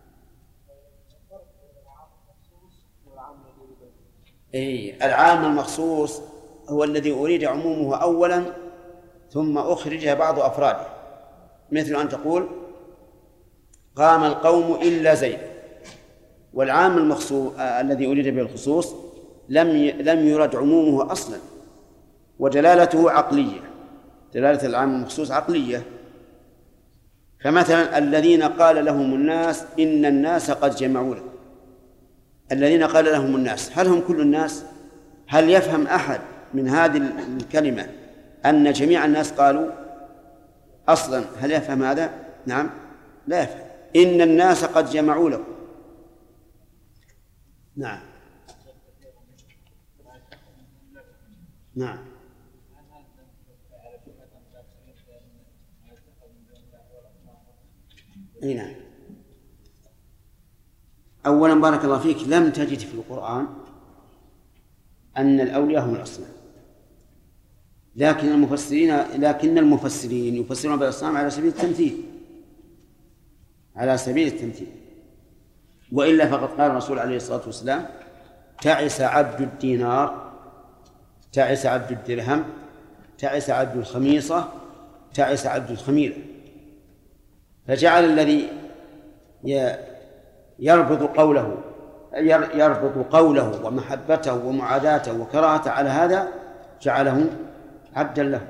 إيه، العام المخصوص هو الذي أريد عمومه أولا ثم أخرج بعض أفراده، مثل أن تقول قام القوم إلا زيد، والعام المخصوص الذي أريد به الخصوص لم لم يرد عمومه أصلا، ودلالته عقلية، دلالة العام المخصوص عقلية، فمثلا الذين قال لهم الناس إن الناس قد جمعوا لكم، الذين قال لهم الناس، هل هم كل الناس؟ هل يفهم أحد من هذه الكلمة أن جميع الناس قالوا؟ أصلا هل يفهم هذا؟ نعم لا يفهم. إن الناس قد جمعوا لكم. نعم نعم اي نعم. اولا بارك الله فيك، لم تجد في القرآن ان الاولياء هم الاصنام، لكن المفسرين لكن المفسرين يفسرون بالاصنام على سبيل التمثيل، على سبيل التمثيل. والا فقد قال الرسول عليه الصلاة والسلام: تعس عبد الدينار، تعس عبد الدرهم، تعس عبد الخميصة، تعس عبد الخميلة. فجعل الذي يربط قوله يربط قوله ومحبته ومعاداته وكراهته على هذا جعله عبدا له.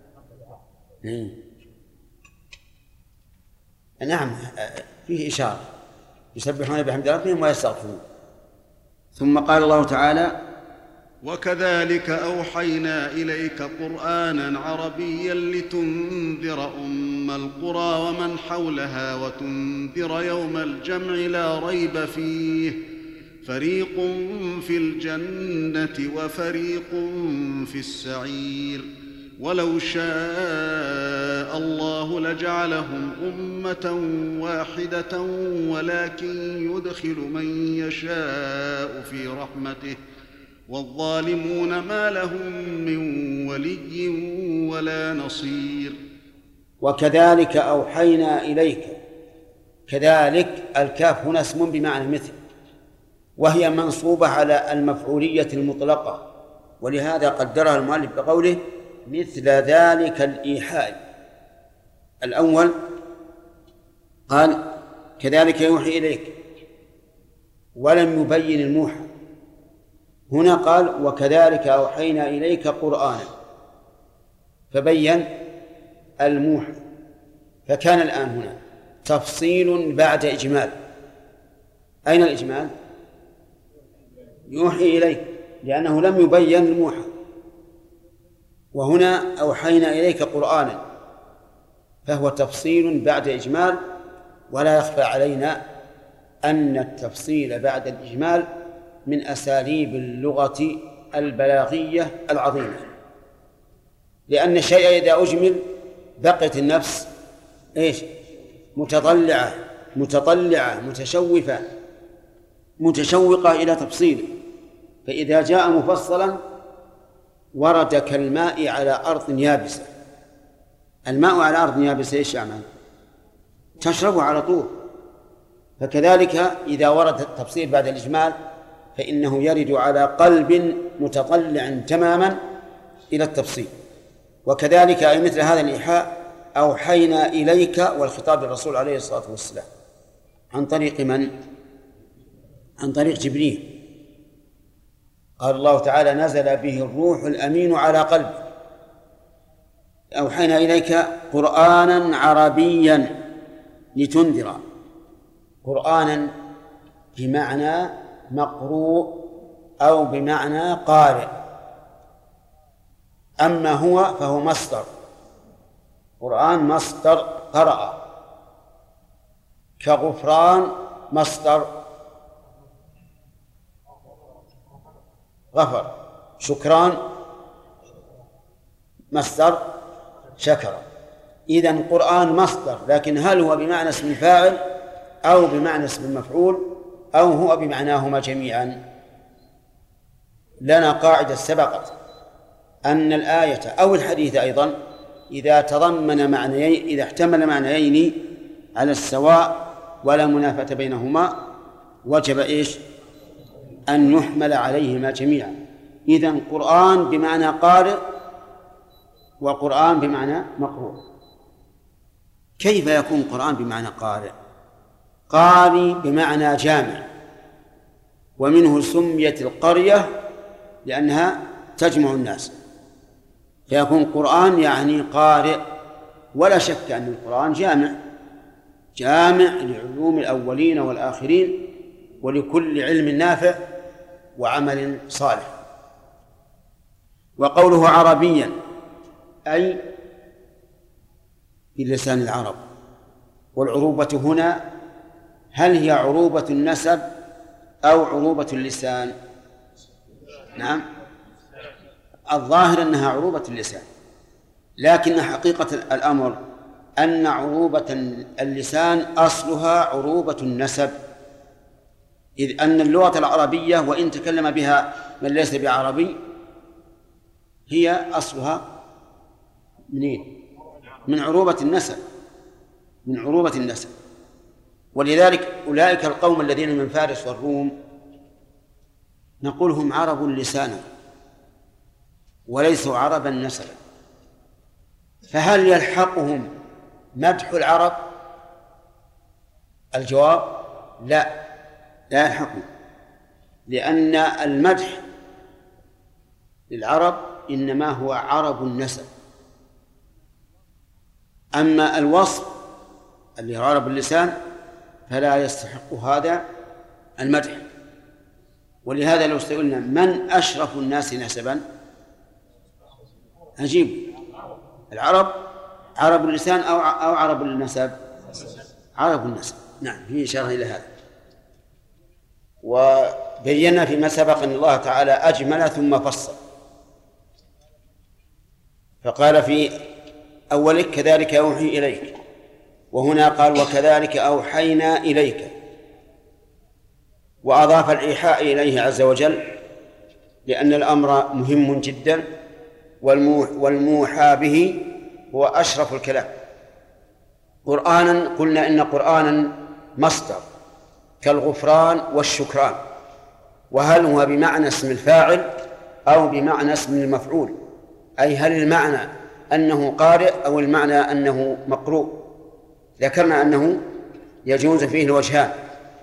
نعم فيه إشارة، يسبحون بحمد ربهم ويستغفرون. ثم قال الله تعالى: وكذلك أوحينا إليك قرآنا عربيا لتنذر أم القرى ومن حولها وتنذر يوم الجمع لا ريب فيه فريق في الجنة وفريق في السعير ولو شاء الله لجعلهم أمة واحدة ولكن يدخل من يشاء في رحمته والظالمون ما لهم من ولي ولا نصير. وكذلك أوحينا إليك، كذلك الكاف هنا اسم بمعنى مثل، وهي منصوبة على المفعولية المطلقة، ولهذا قدرها المؤلف بقوله: مثل ذلك الإيحاء. الأول قال كذلك يوحي إليك ولم يبين الموحى، هنا قال وكذلك أوحينا إليك قرآنا فبين الموحى. فكان الآن هنا تفصيل بعد إجمال. أين الإجمال؟ يوحي إليك، لأنه لم يبين الموحى، وهنا أوحينا إليك قرآنا، فهو تفصيل بعد إجمال. ولا يخفى علينا أن التفصيل بعد الإجمال من أساليب اللغة البلاغية العظيمة، لأن الشيء إذا أجمل بقيت النفس إيش؟ متطلعة متطلعة متشوفة متشوقة إلى تفصيله. فإذا جاء مفصلا ورد كالماء على أرض يابسة. الماء على أرض يابسة إيش يعمل؟ تشربه على طول. فكذلك إذا ورد التفصيل بعد الإجمال فإنه يرد على قلب متطلع تماما إلى التفصيل. وكذلك أي مثل هذا الإيحاء أوحينا إليك، والخطاب للرسول عليه الصلاة والسلام عن طريق من؟ عن طريق جبريل. قال الله تعالى: نزل به الروح الأمين على قلبك. أوحينا إليك قرآنا عربيا لتنذر. قرآنا بمعنى مقروء أو بمعنى قارئ، أما هو فهو مصدر. قرآن مصدر قرأ، كغفران مصدر غفر، شكران مصدر شكر. إذن قرآن مصدر، لكن هل هو بمعنى اسم الفاعل أو بمعنى اسم المفعول أو هو بمعناهما جميعا؟ لنا قاعدة سبقت أن الآية أو الحديث أيضا إذا تضمن معنيين، إذا احتمل معنيين على السواء ولا منافاة بينهما، وجب إيش؟ أن يحمل عليهما جميعا. إذن قرآن بمعنى قارئ وقرآن بمعنى مقروء. كيف يكون قرآن بمعنى قارئ؟ قارئ بمعنى جامع، ومنه سميت القرية لأنها تجمع الناس، فيكون قرآن يعني قارئ. ولا شك أن القرآن جامع، جامع لعلوم الأولين والآخرين ولكل علم نافع وعمل صالح. وقوله عربيا أي بلسان العرب. والعروبة هنا هل هي عروبة النسب أو عروبة اللسان؟ نعم، الظاهر أنها عروبة اللسان، لكن حقيقة الأمر أن عروبة اللسان أصلها عروبة النسب، إذ أن اللغة العربية وإن تكلم بها من ليس بعربي هي أصلها منين؟ من عروبة النسب، من عروبة النسب. ولذلك أولئك القوم الذين من فارس والروم نقول هم عرب لسانا وليسوا عربا نسبا. فهل يلحقهم مدح العرب؟ الجواب لا، لا يلحقهم، لأن المدح للعرب إنما هو عرب النسب، أما الوصف اللي هو عرب اللسان فلا يستحق هذا المدح. ولهذا لو سئلنا من أشرف الناس نسبا أجيب العرب، عرب اللسان أو أو عرب النسب؟ عرب النسب. نعم، في إشارة إلى هذا. وبينا فيما سبق أن الله تعالى أجمل ثم فصل، فقال في أولك كذلك أوحي إليك، وهنا قال وكذلك أوحينا إليك، وأضاف الإيحاء إليه عز وجل لأن الأمر مهم جدا، والموحى به هو أشرف الكلام. قرآنا قلنا إن قرآنا مصدر كالغفران والشكران، وهل هو بمعنى اسم الفاعل أو بمعنى اسم المفعول؟ أي هل المعنى أنه قارئ أو المعنى أنه مقروء؟ ذكرنا أنه يجوز فيه الوجهان.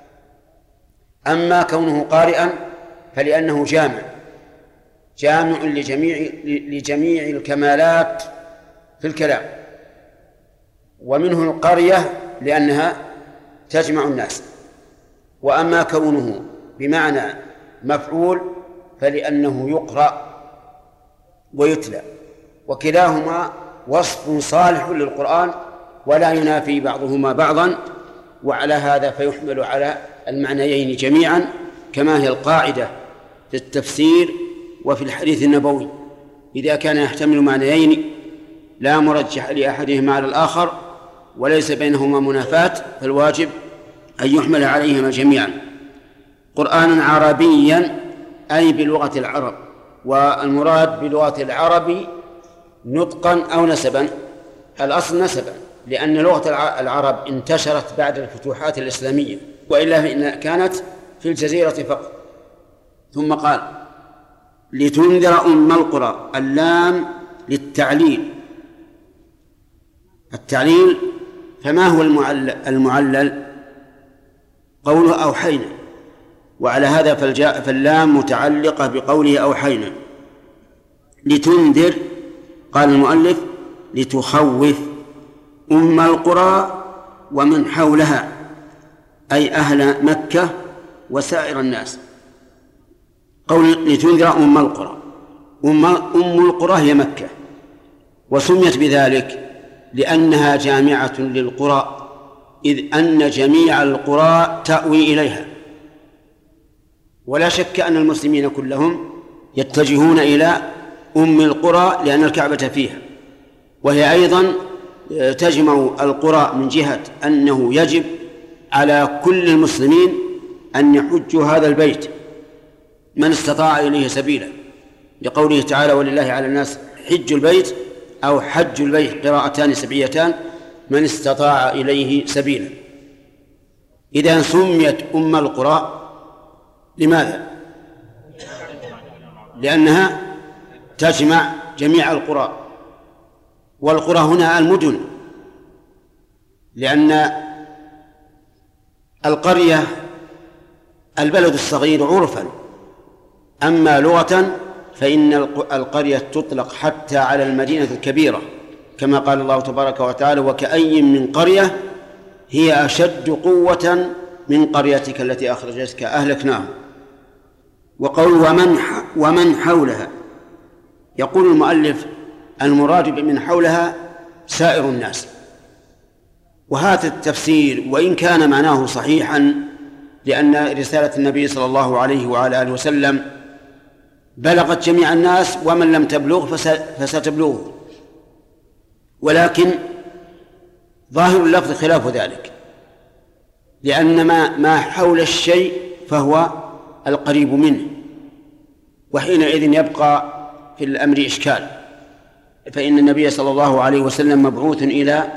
أما كونه قارئا فلأنه جامع جامع لجميع لجميع الكمالات في الكلام، ومنه القرية لأنها تجمع الناس. وأما كونه بمعنى مفعول فلأنه يقرأ ويتلى، وكلاهما وصف صالح للقرآن ولا ينافي بعضهما بعضا، وعلى هذا فيحمل على المعنيين جميعا كما هي القاعدة في التفسير وفي الحديث النبوي. إذا كان يحتمل معنيين لا مرجح لأحدهما على الآخر وليس بينهما منافاة فالواجب أن يحمل عليهما جميعا. قرآنا عربيا أي بلغة العرب، والمراد بلغة العرب نطقا أو نسبا. الأصل نسبا لأن لغة العرب انتشرت بعد الفتوحات الإسلامية، وإلا فإن كانت في الجزيرة فقط. ثم قال لتنذر أم القرى، اللام للتعليل. التعليل فما هو المعلل؟ المعلل قوله أوحينا، وعلى هذا فاللام متعلقة بقوله أوحينا. لتنذر قال المؤلف لتخوف أم القرى ومن حولها، أي أهل مكة وسائر الناس. قول لتنذر أم القرى، أم, أم القرى هي مكة، وسميت بذلك لأنها جامعة للقرى، إذ أن جميع القرى تأوي إليها. ولا شك أن المسلمين كلهم يتجهون إلى أم القرى لأن الكعبة فيها، وهي أيضا تجمع القرى من جهة أنه يجب على كل المسلمين أن يحجوا هذا البيت من استطاع إليه سبيلا، لقوله تعالى ولله على الناس حج البيت أو حج البيت، قراءتان سبعيتان، من استطاع إليه سبيلا. إذا سميت أم القرى لماذا؟ لأنها تجمع جميع القرى، والقرى هنا المدن، لأن القرية البلد الصغير عرفا، أما لغة فإن القرية تطلق حتى على المدينة الكبيرة، كما قال الله تبارك وتعالى وكأي من قرية هي أشد قوة من قريتك التي أخرجتك أهلكناهم. وقول ومن, ومن حولها، يقول المؤلف المراد بمن حولها سائر الناس، وهذا التفسير وإن كان معناه صحيحا لأن رسالة النبي صلى الله عليه وعلى آله وسلم بلغت جميع الناس، ومن لم تبلغ فستبلغه، ولكن ظاهر اللفظ خلاف ذلك، لأن ما, ما حول الشيء فهو القريب منه، وحينئذ يبقى في الأمر إشكال، فإن النبي صلى الله عليه وسلم مبعوث إلى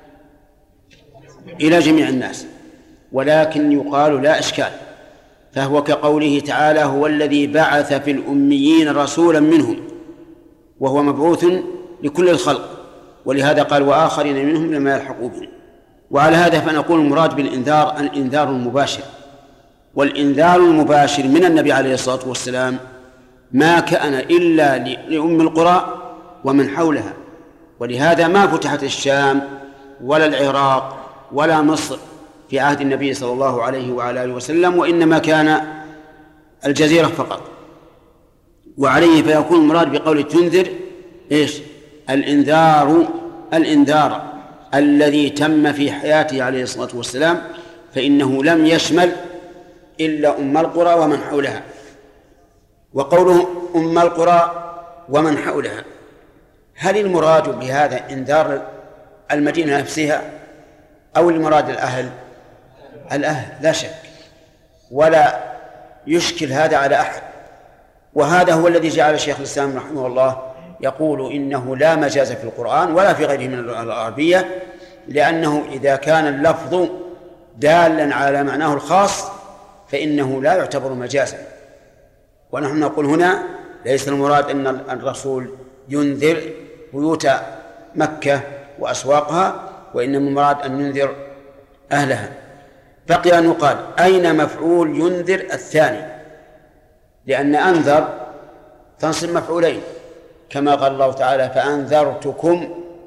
إلى جميع الناس، ولكن يقال لا إشكال، فهو كقوله تعالى هو الذي بعث في الأميين رسولا منهم، وهو مبعوث لكل الخلق، ولهذا قال وآخرين منهم لما يلحقوا بهم. وعلى هذا فنقول المراد بالإنذار الإنذار المباشر، والإنذار المباشر من النبي عليه الصلاة والسلام ما كان إلا لأم القرى ومن حولها، ولهذا ما فتحت الشام ولا العراق ولا مصر في عهد النبي صلى الله عليه وعلى آله وسلم، وإنما كان الجزيرة فقط. وعليه فيكون المراد بقول تنذر إيش؟ الإنذار الإنذار الذي تم في حياته عليه الصلاة والسلام، فإنه لم يشمل إلا أم القرى ومن حولها. وقوله أم القرى ومن حولها، هل المراد بهذا إنذار المدينة نفسها أو المراد الأهل؟ الأهل لا شك، ولا يشكل هذا على أحد. وهذا هو الذي جعل الشيخ الإسلام رحمه الله يقول إنه لا مجاز في القرآن ولا في غيره من العربية، لأنه إذا كان اللفظ دالا على معناه الخاص فإنه لا يعتبر مجازا. ونحن نقول هنا ليس المراد أن الرسول ينذر بيوت مكة وأسواقها، وإنما المراد أن ينذر أهلها. بقي أن يقال أين مفعول ينذر الثاني، لأن أنذر تنصب مفعولين، كما قال الله تعالى فأنذرتكم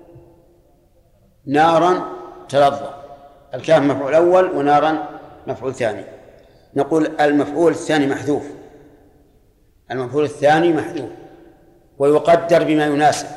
نارا تلظى، الكاف مفعول أول ونارا مفعول ثاني. نقول المفعول الثاني محذوف، المفعول الثاني محذوف ويقدر بما يناسب.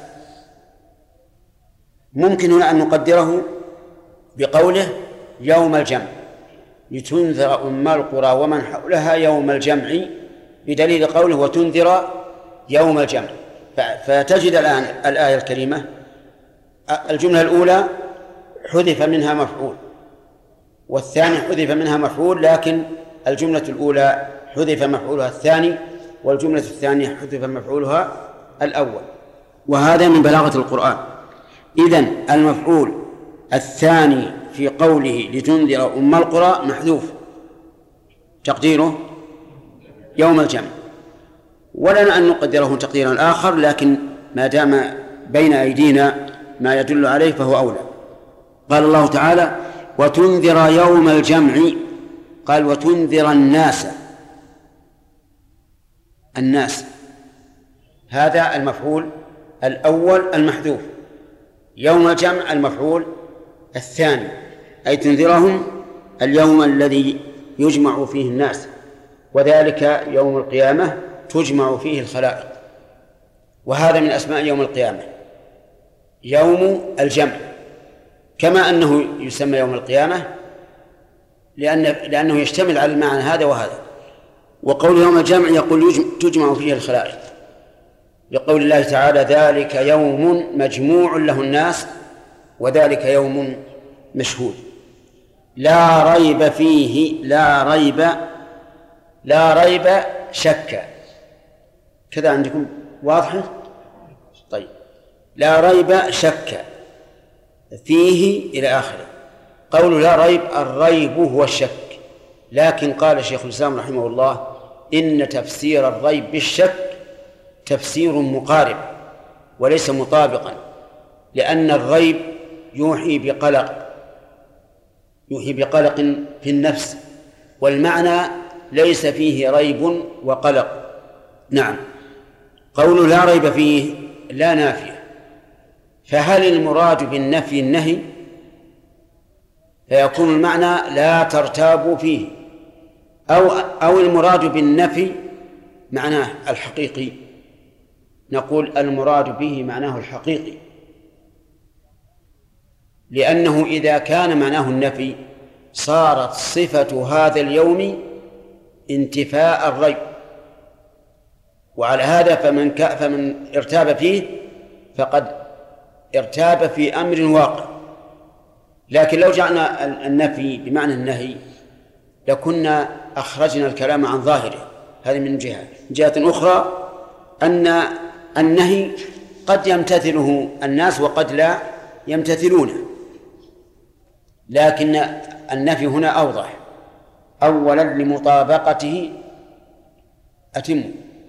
ممكن هنا أن نقدره بقوله يوم الجمع لتنذر أم القرى ومن حولها يوم الجمع، بدليل قوله وتنذر يوم الجمع. فتجد الآن الآية الكريمة الجملة الأولى حذف منها مفعول، والثاني حذف منها مفعول، لكن الجملة الأولى حذف مفعولها الثاني، والجملة الثانية حذف مفعولها الأول، وهذا من بلاغة القرآن. إذن المفعول الثاني في قوله لتنذر أم القرى محذوف، تقديره يوم الجمع، ولنا أن نقدره تقديرا آخر، لكن ما دام بين أيدينا ما يدل عليه فهو أولى. قال الله تعالى وتنذر يوم الجمع، قال وتنذر الناس، الناس هذا المفعول الأول المحذوف، يوم الجمع المفعول الثاني، أي تنذرهم اليوم الذي يجمع فيه الناس، وذلك يوم القيامة تجمع فيه الخلائق، وهذا من أسماء يوم القيامة يوم الجمع، كما أنه يسمى يوم القيامة لأن لأنه يشتمل على المعنى هذا وهذا. وقول يوم الجمع يقول تجمع فيه الخلائق، لقول الله تعالى ذلك يوم مجموع له الناس وذلك يوم مشهود. لا ريب فيه، لا ريب لا ريب شك، كذا عندكم واضح؟ طيب لا ريب شك فيه إلى آخره. قول لا ريب الريب هو الشك، لكن قال شيخ الإسلام رحمه الله إن تفسير الريب بالشك تفسير مقارب وليس مطابقا، لأن الريب يوحي بقلق يوحي بقلق في النفس، والمعنى ليس فيه ريب وقلق. نعم، قول لا ريب فيه لا نافية، فهل المراد بالنفي النهي؟ فيكون المعنى لا ترتابوا فيه، أو أو المراد بالنفي معناه الحقيقي، نقول المراد به معناه الحقيقي، لأنه إذا كان معناه النفي صارت صفة هذا اليوم انتفاء الريب، وعلى هذا فمن فمن ارتاب فيه فقد ارتاب في أمر واقع. لكن لو جعلنا النفي بمعنى النهي لكنا أخرجنا الكلام عن ظاهره، هذه من جهة. من جهة أخرى أن النهي قد يمتثله الناس وقد لا يمتثلونه، لكن النفي هنا أوضح. أولا لمطابقته أتم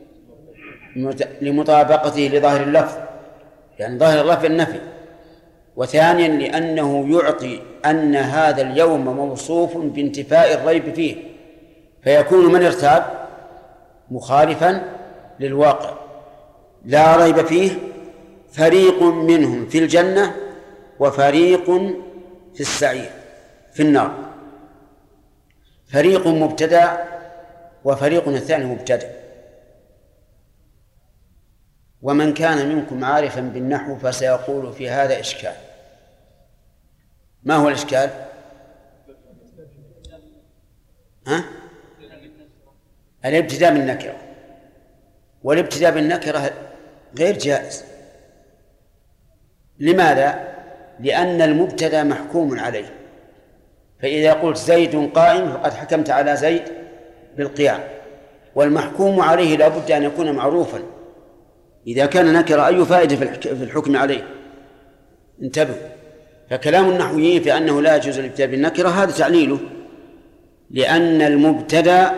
لمطابقته لظاهر اللفظ، يعني ظاهر اللفظ النفي. وثانيا لأنه يعطي أن هذا اليوم موصوف بانتفاء الريب فيه، فيكون من ارتاب مخالفا للواقع لا ريب فيه. فريق منهم في الجنة وفريق في السعير في النار. فريق مبتدأ وفريق الثاني مبتدأ. ومن كان منكم عارفا بالنحو فسيقول في هذا إشكال. ما هو الإشكال؟ ها؟ الابتداء بالنكرة، والابتداء بالنكرة غير جائز. لماذا؟ لأن المبتدأ محكوم عليه، فإذا قلت زيد قائم فقد حكمت على زيد بالقيام، والمحكوم عليه لا بد أن يكون معروفا. إذا كان نكرة أي فائدة في الحكم عليه؟ انتبهوا. فكلام النحويين في أنه لا يجوز الابتداء بالنكرة هذا تعليله، لأن المبتدأ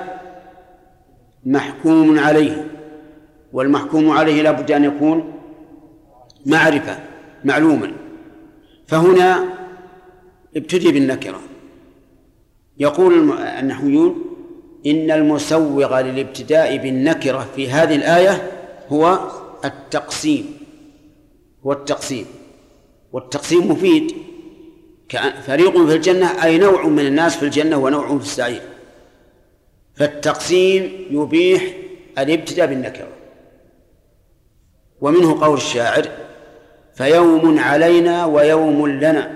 محكوم عليه، والمحكوم عليه لا بد أن يكون معرفة معلوما. فهنا ابتدي بالنكرة. يقول النحويون إن المسوغ للابتداء بالنكرة في هذه الآية هو التقسيم هو التقسيم والتقسيم مفيد. فريق في الجنة أي نوع من الناس في الجنة ونوع في السعير، فالتقسيم يبيح الابتداء بالنكرة. ومنه قول الشاعر فيوم علينا ويوم لنا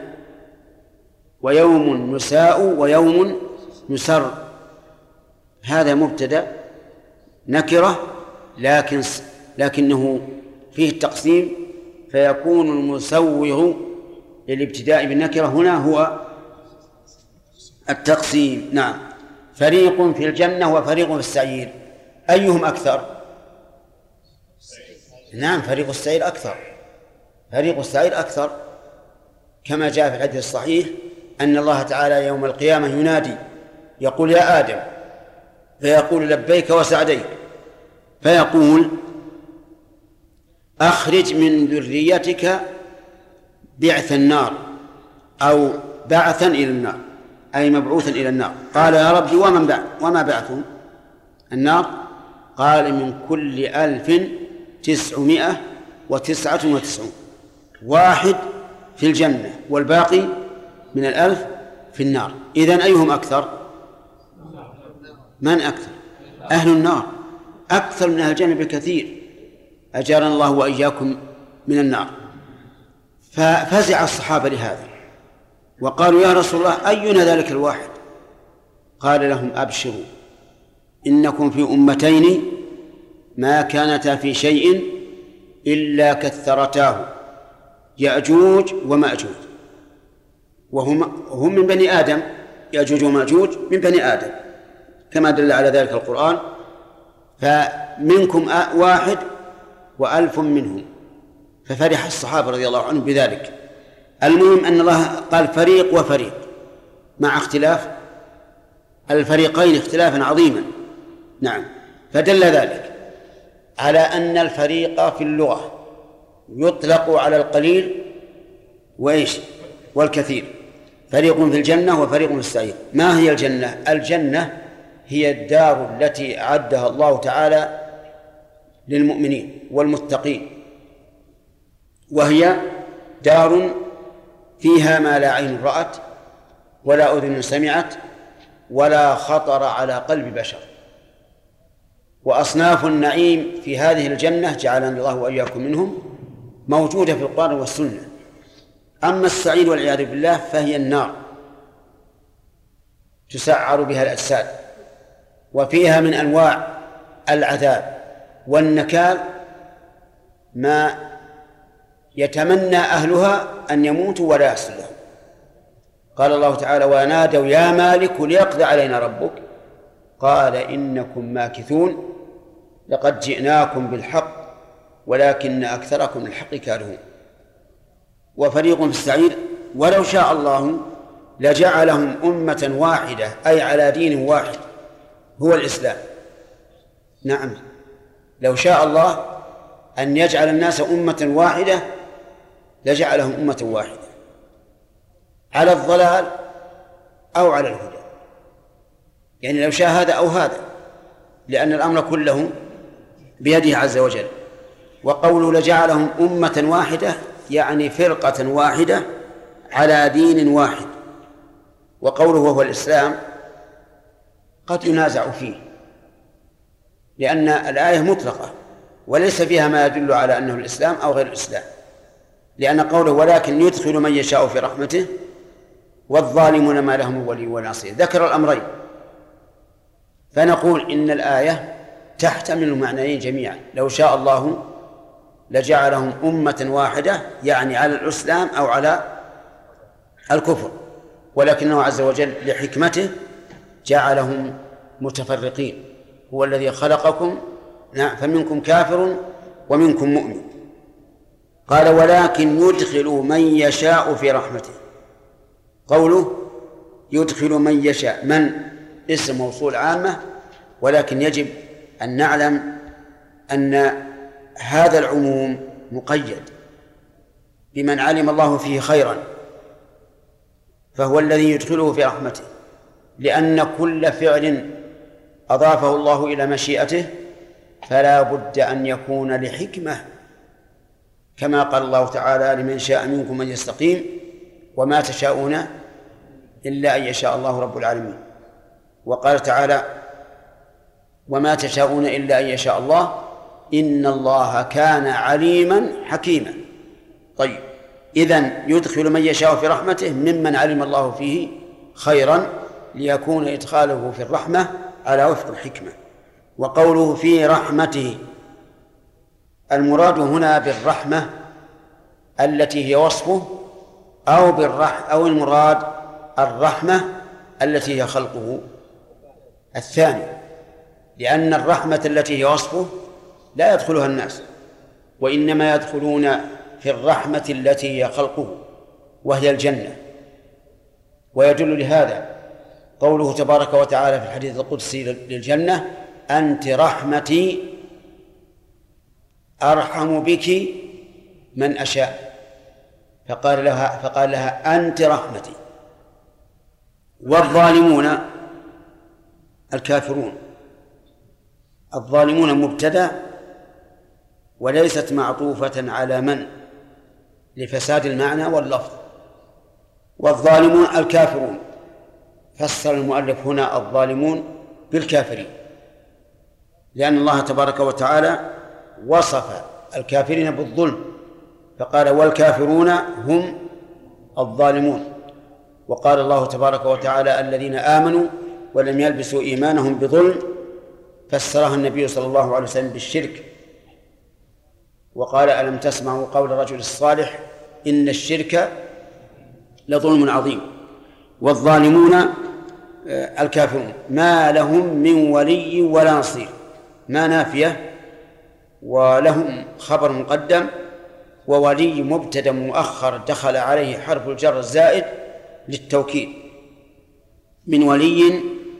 ويوم نساء ويوم نسر. هذا مبتدأ نكرة لكن لكنه فيه التقسيم، فيكون المسوغ للابتداء بالنكرة هنا هو التقسيم. نعم. فريق في الجنة وفريق في السعير، أيهم أكثر؟ نعم فريق السعير أكثر فريق السعير أكثر كما جاء في الحديث الصحيح أن الله تعالى يوم القيامة ينادي يقول يا آدم، فيقول لبيك وسعديك، فيقول أخرج من ذريتك بعث النار أو بعثا إلى النار، أي مبعوثا إلى النار. قال يا ربي ومن بعث وما بعثهم النار؟ قال من كل ألف تسعمائة وتسعة وتسعون، واحد في الجنة والباقي من الألف في النار. إذن أيهم أكثر؟ من أكثر؟ أهل النار أكثر من أهل الجنة بكثير، أجارنا الله وإياكم من النار. ففزع الصحابة لهذا وقالوا يا رسول الله أينا ذلك الواحد؟ قال لهم أبشروا إنكم في أمتين ما كانتا في شيء إلا كثرتاه، يأجوج ومأجوج، وهم هم من بني آدم، يأجوج ومأجوج من بني آدم كما دل على ذلك القرآن. فمنكم واحد وألف منهم. ففرح الصحابة رضي الله عنهم بذلك. المهم أن الله قال فريق وفريق مع اختلاف الفريقين اختلافا عظيما. نعم. فدل ذلك على أن الفريق في اللغة يطلق على القليل وإيش والكثير. فريق في الجنة وفريق في السعير. ما هي الجنة؟ الجنة هي الدار التي أعدها الله تعالى للمؤمنين والمتقين، وهي دار فيها ما لا عين رأت ولا أذن سمعت ولا خطر على قلب بشر. وأصناف النعيم في هذه الجنة جعلنا الله وإياكم منهم موجودة في القرآن والسنة. أما السعير والعياذ بالله فهي النار تسعر بها الأجساد، وفيها من أنواع العذاب والنكال ما يتمنى أهلها أن يموتوا ولا يحصل لهم. قال الله تعالى: ونادوا يا مالك ليقضي علينا ربك قال إنكم ماكثون لقد جئناكم بالحق ولكن أكثركم الحق كارهون. وفريق في السعير ولو شاء الله لجعلهم أمة واحدة، أي على دين واحد هو الإسلام. نعم، لو شاء الله أن يجعل الناس أمة واحدة لجعلهم أمة واحدة على الضلال أو على الهدى، يعني لو شاء هذا أو هذا، لأن الأمر كله بيده عز وجل. وقوله لجعلهم أمة واحدة يعني فرقة واحدة على دين واحد. وقوله وهو الإسلام قد ينازع فيه، لأن الآية مطلقة وليس فيها ما يدل على أنه الإسلام أو غير الإسلام، لأن قوله ولكن يدخل من يشاء في رحمته والظالمون ما لهم ولي ولا نصير ذكر الأمرين. فنقول إن الآية تحتمل المعنيين جميعا، لو شاء الله لجعلهم أمة واحدة يعني على الإسلام أو على الكفر، ولكنه عز وجل لحكمته جعلهم متفرقين. هو الذي خلقكم فمنكم كافر ومنكم مؤمن. قال ولكن يدخل من يشاء في رحمته. قوله يدخل من يشاء، من اسم موصول عامة، ولكن يجب أن نعلم أن هذا العموم مقيد بمن علم الله فيه خيرا فهو الذي يدخله في رحمته، لأن كل فعل أضافه الله إلى مشيئته فلا بد أن يكون لحكمة، كما قال الله تعالى لمن شاء منكم من يستقيم وما تشاءون إلا أن يشاء الله رب العالمين. وقال تعالى وما تشاءون إلا أن يشاء الله إن الله كان عليما حكيما. طيب، إذن يدخل من يشاء في رحمته ممن علم الله فيه خيرا ليكون إدخاله في الرحمة على وفق الحكمة. وقوله في رحمته المراد هنا بالرحمة التي هي وصفه أو بالرح أو المراد الرحمة التي هي خلقه الثاني، لأن الرحمة التي هي وصفه لا يدخلها الناس، وإنما يدخلون في الرحمة التي هي خلقه وهي الجنة. ويدل لهذا قوله تبارك وتعالى في الحديث القدسي للجنة أنت رحمتي أرحم بك من أشاء، فقال لها, فقال لها أنت رحمتي. والظالمون الكافرون، الظالمون مبتدأ وليست معطوفة على من لفساد المعنى واللفظ. والظالمون الكافرون، فسر المؤلف هنا الظالمون بالكافرين، لأن الله تبارك وتعالى وصف الكافرين بالظلم فقال والكافرون هم الظالمون. وقال الله تبارك وتعالى الذين آمنوا ولم يلبسوا إيمانهم بظلم، فسرها النبي صلى الله عليه وسلم بالشرك، وقال ألم تسمعوا قول الرجل الصالح إن الشرك لظلم عظيم. والظالمون الكافرون ما لهم من ولي ولا نصير، ما نافية ولهم خبر مقدم، وولي مبتدأ مؤخر دخل عليه حرف الجر الزائد للتوكيد. من ولي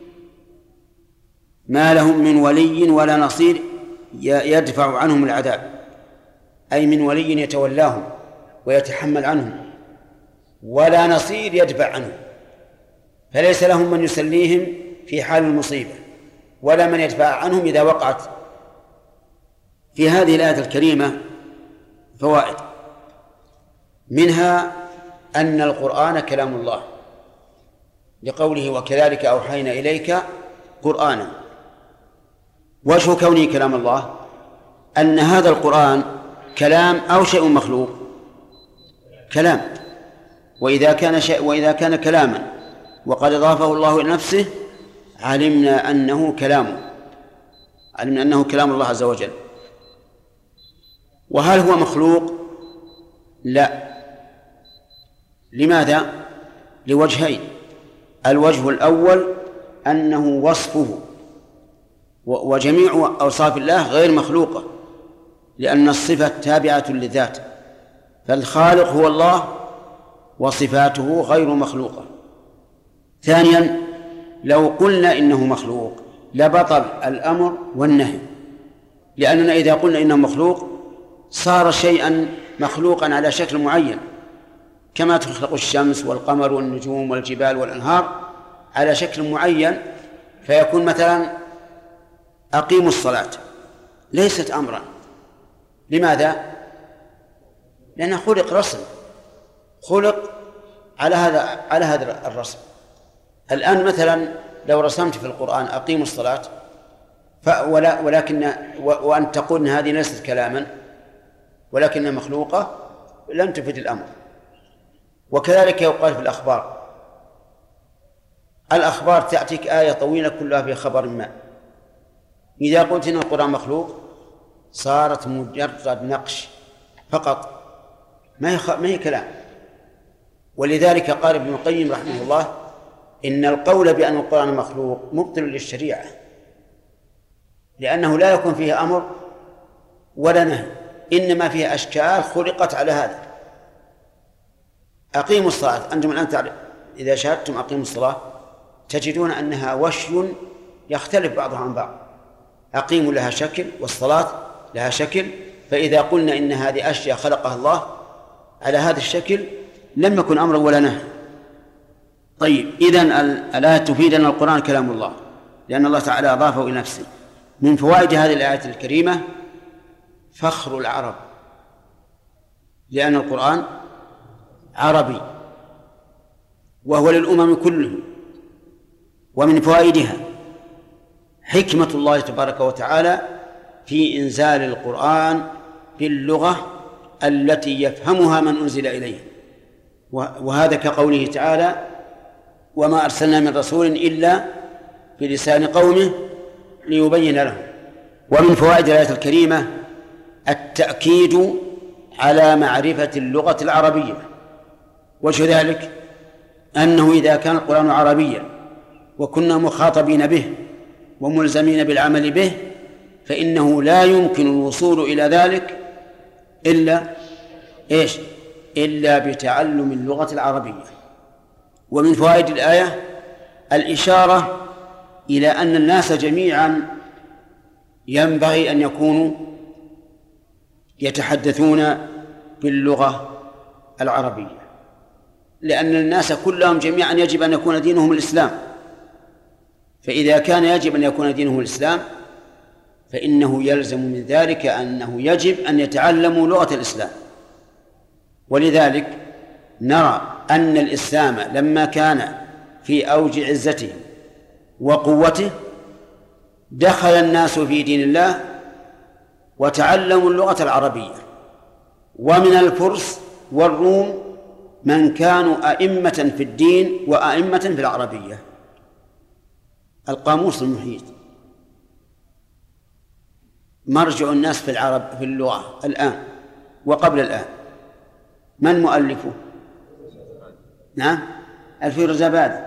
ما لهم من ولي ولا نصير يدفع عنهم العذاب، أي من ولي يتولاهم ويتحمل عنهم، ولا نصير يدفع عنهم، فليس لهم من يسليهم في حال المصيبة ولا من يدفع عنهم إذا وقعت. في هذه الآية الكريمة فوائد، منها أن القرآن كلام الله لقوله وكذلك أوحينا إليك قرآنا. وجه كونه كلام الله أن هذا القرآن كلام أو شيء مخلوق؟ كلام. وإذا كان شيء وإذا كان كلاما وقد أضافه الله إلى نفسه علمنا أنه كلامه، علمنا أنه كلام الله عز وجل. وهل هو مخلوق؟ لا. لماذا؟ لوجهين. الوجه الأول أنه وصفه، وجميع أوصاف الله غير مخلوقة، لأن الصفة تابعة للذات، فالخالق هو الله وصفاته غير مخلوقة. ثانيا، لو قلنا إنه مخلوق لبطل الأمر والنهي، لأننا إذا قلنا إنه مخلوق صار شيئا مخلوقا على شكل معين، كما تخلق الشمس والقمر والنجوم والجبال والأنهار على شكل معين، فيكون مثلا أقيموا الصلاة ليست أمرا. لماذا؟ لأنه خلق رسم، خلق على هذا على هذا الرسم. الآن مثلا لو رسمت في القرآن أقيموا الصلاة ولا ولكن وأن تقول إن هذه ليست كلاما ولكنها مخلوقة لم تفد الأمر. وكذلك يقال في الأخبار، الأخبار تأتيك آية طويلة كلها في خبر ما، إذا قلت إن القرآن مخلوق صارت مجرد نقش فقط، ما هي ما هي كلام. ولذلك قال ابن القيم رحمه الله إن القول بأن القرآن مخلوق مبطل للشريعة، لأنه لا يكون فيه أمر ولا نهي، إنما فيه أشكال خلقت على هذا. أقيموا الصلاة، أنتم الآن تعرف إذا شاهدتم أقيموا الصلاة تجدون أنها وشي يختلف بعضها عن بعض. أقيموا لها شكل والصلاة لها شكل، فإذا قلنا إن هذه أشياء خلقها الله على هذا الشكل لم يكن أمرا ولا نهي. طيب، إذن الآية تفيد أن القرآن كلام الله لأن الله تعالى أضافه إلى نفسه. من فوائد هذه الآية الكريمة فخر العرب، لأن القرآن عربي وهو للأمم كلهم. ومن فوائدها حكمة الله تبارك وتعالى في إنزال القرآن باللغة التي يفهمها من أنزل إليه، وهذا كقوله تعالى وما أرسلنا من رسول إلا بلسان قومه ليبين لهم. ومن فوائد الآية الكريمة التأكيد على معرفة اللغة العربية. وجه ذلك أنه إذا كان القرآن عربيا وكنا مخاطبين به وملزمين بالعمل به فإنه لا يمكن الوصول إلى ذلك إلا إيش؟ إلا بتعلم اللغة العربية. ومن فوائد الآية الإشارة إلى أن الناس جميعا ينبغي أن يكونوا يتحدثون باللغة العربية، لأن الناس كلهم جميعا يجب أن يكون دينهم الإسلام، فإذا كان يجب أن يكون دينه الإسلام فإنه يلزم من ذلك أنه يجب أن يتعلموا لغة الإسلام. ولذلك نرى أن الإسلام لما كان في أوج عزته وقوته دخل الناس في دين الله وتعلموا اللغة العربية. ومن الفرس والروم من كانوا أئمة في الدين وأئمة في العربية. القاموس المحيط مرجع الناس في العرب في اللغة الآن وقبل الآن، من مؤلفه؟ نعم، الفيروزابادي.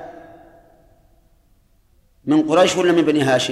من قريش ولا من بني هاشم؟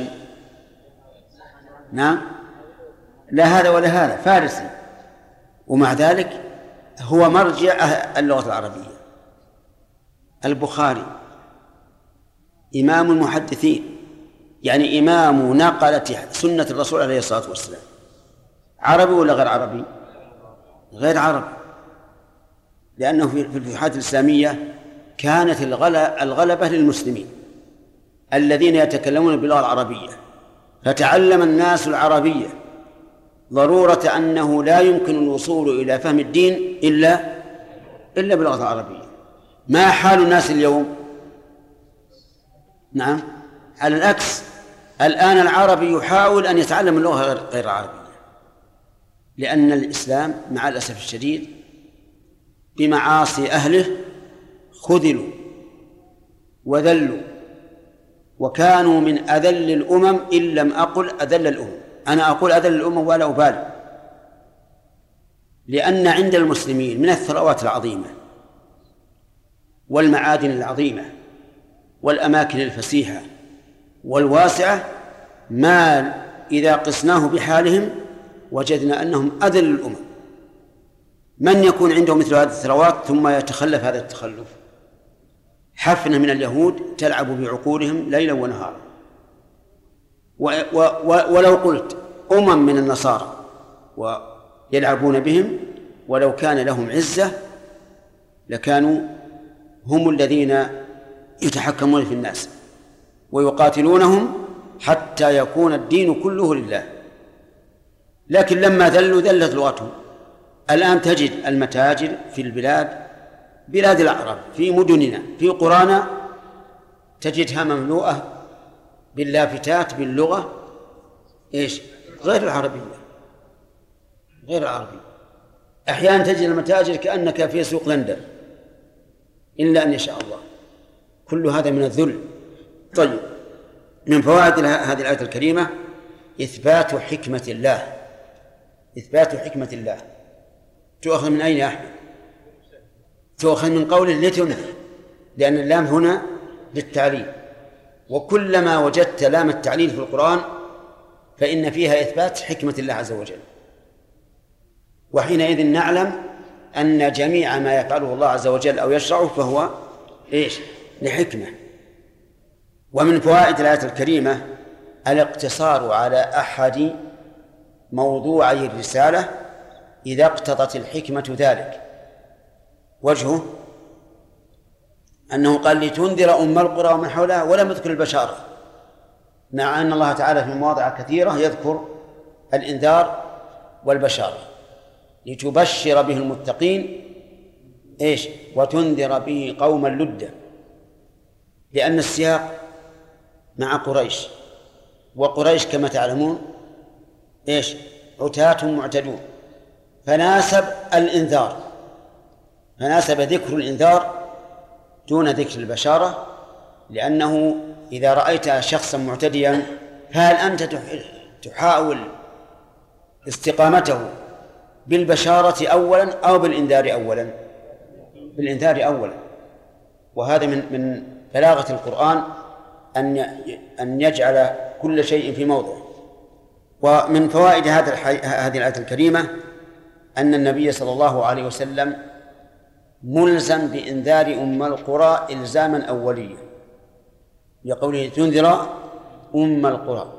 نعم، لا هذا ولا هذا، فارسي، ومع ذلك هو مرجع اللغة العربية. البخاري إمام المحدثين، يعني إمام نقلة سنة الرسول عليه الصلاة والسلام. عربي ولا غير عربي؟ غير عربي، لأنه في الفتوحات الإسلامية كانت الغلبة للمسلمين الذين يتكلمون باللغة العربية، فتعلم الناس العربية ضرورة أنه لا يمكن الوصول إلى فهم الدين إلا إلا باللغة العربية. ما حال الناس اليوم؟ نعم، على العكس، الآن العربي يحاول أن يتعلم اللغة غير العربية، لأن الإسلام مع الأسف الشديد بمعاصي أهله خذلوا وذلوا، وكانوا من أذل الأمم إن لم أقل أذل الأمم. أنا أقول أذل الأمم ولا أبالي، لأن عند المسلمين من الثروات العظيمة والمعادن العظيمة والأماكن الفسيحة والواسعة ما إذا قسناه بحالهم وجدنا أنهم أذل الأمم. من يكون عنده مثل هذه الثروات ثم يتخلف هذا التخلف؟ حفنة من اليهود تلعب بعقولهم ليلا ونهارا. و و و ولو قلت أمم من النصارى ويلعبون بهم، ولو كان لهم عزة لكانوا هم الذين يتحكمون في الناس ويقاتلونهم حتى يكون الدين كله لله. لكن لما ذلوا ذلت لغتهم. الآن تجد المتاجر في البلاد، بلاد الأعراب، في مدننا، في قرانا، تجدها مملوءة باللافتات باللغة إيش؟ غير العربية، غير العربية. أحيانا تجد المتاجر كأنك في سوق لندن إلا أن يشاء الله. كل هذا من الذل. طيب، من فوائد هذه الآية الكريمة إثبات حكمة الله. إثبات حكمة الله تؤخذ من أين يا أحمد؟ تؤخذ من قوله لتنذر، لأن اللام هنا للتعليل، وكلما وجدت لام التعليل في القرآن فإن فيها إثبات حكمة الله عز وجل، وحينئذ نعلم أن جميع ما يفعله الله عز وجل أو يشرعه فهو إيش؟ لحكمة. ومن فوائد الآية الكريمة الاقتصار على أحد موضوعي الرسالة إذا اقتضت الحكمة ذلك. وجهه أنه قال لتنذر أم القرى ومن حولها ولم يذكر البشارة، مع أن الله تعالى في مواضع كثيرة يذكر الإنذار والبشارة، لتبشر به المتقين إيش؟ وتنذر به قوما لدا، لأن السياق مع قريش، وقريش كما تعلمون إيش؟ عتاة معتدون، فناسب الإنذار، فناسب ذكر الإنذار دون ذكر البشارة، لأنه إذا رأيت شخصا معتديا فهل أنت تحاول استقامته بالبشارة أولا أو بالإنذار أولا؟ بالإنذار أولا. وهذا من من بلاغة القرآن أن أن يجعل كل شيء في موضعه. ومن فوائد هذا هذه الآية الكريمة أن النبي صلى الله عليه وسلم ملزم بإنذار أم القرى إلزاما أوليا، لقوله تنذر أم القرى،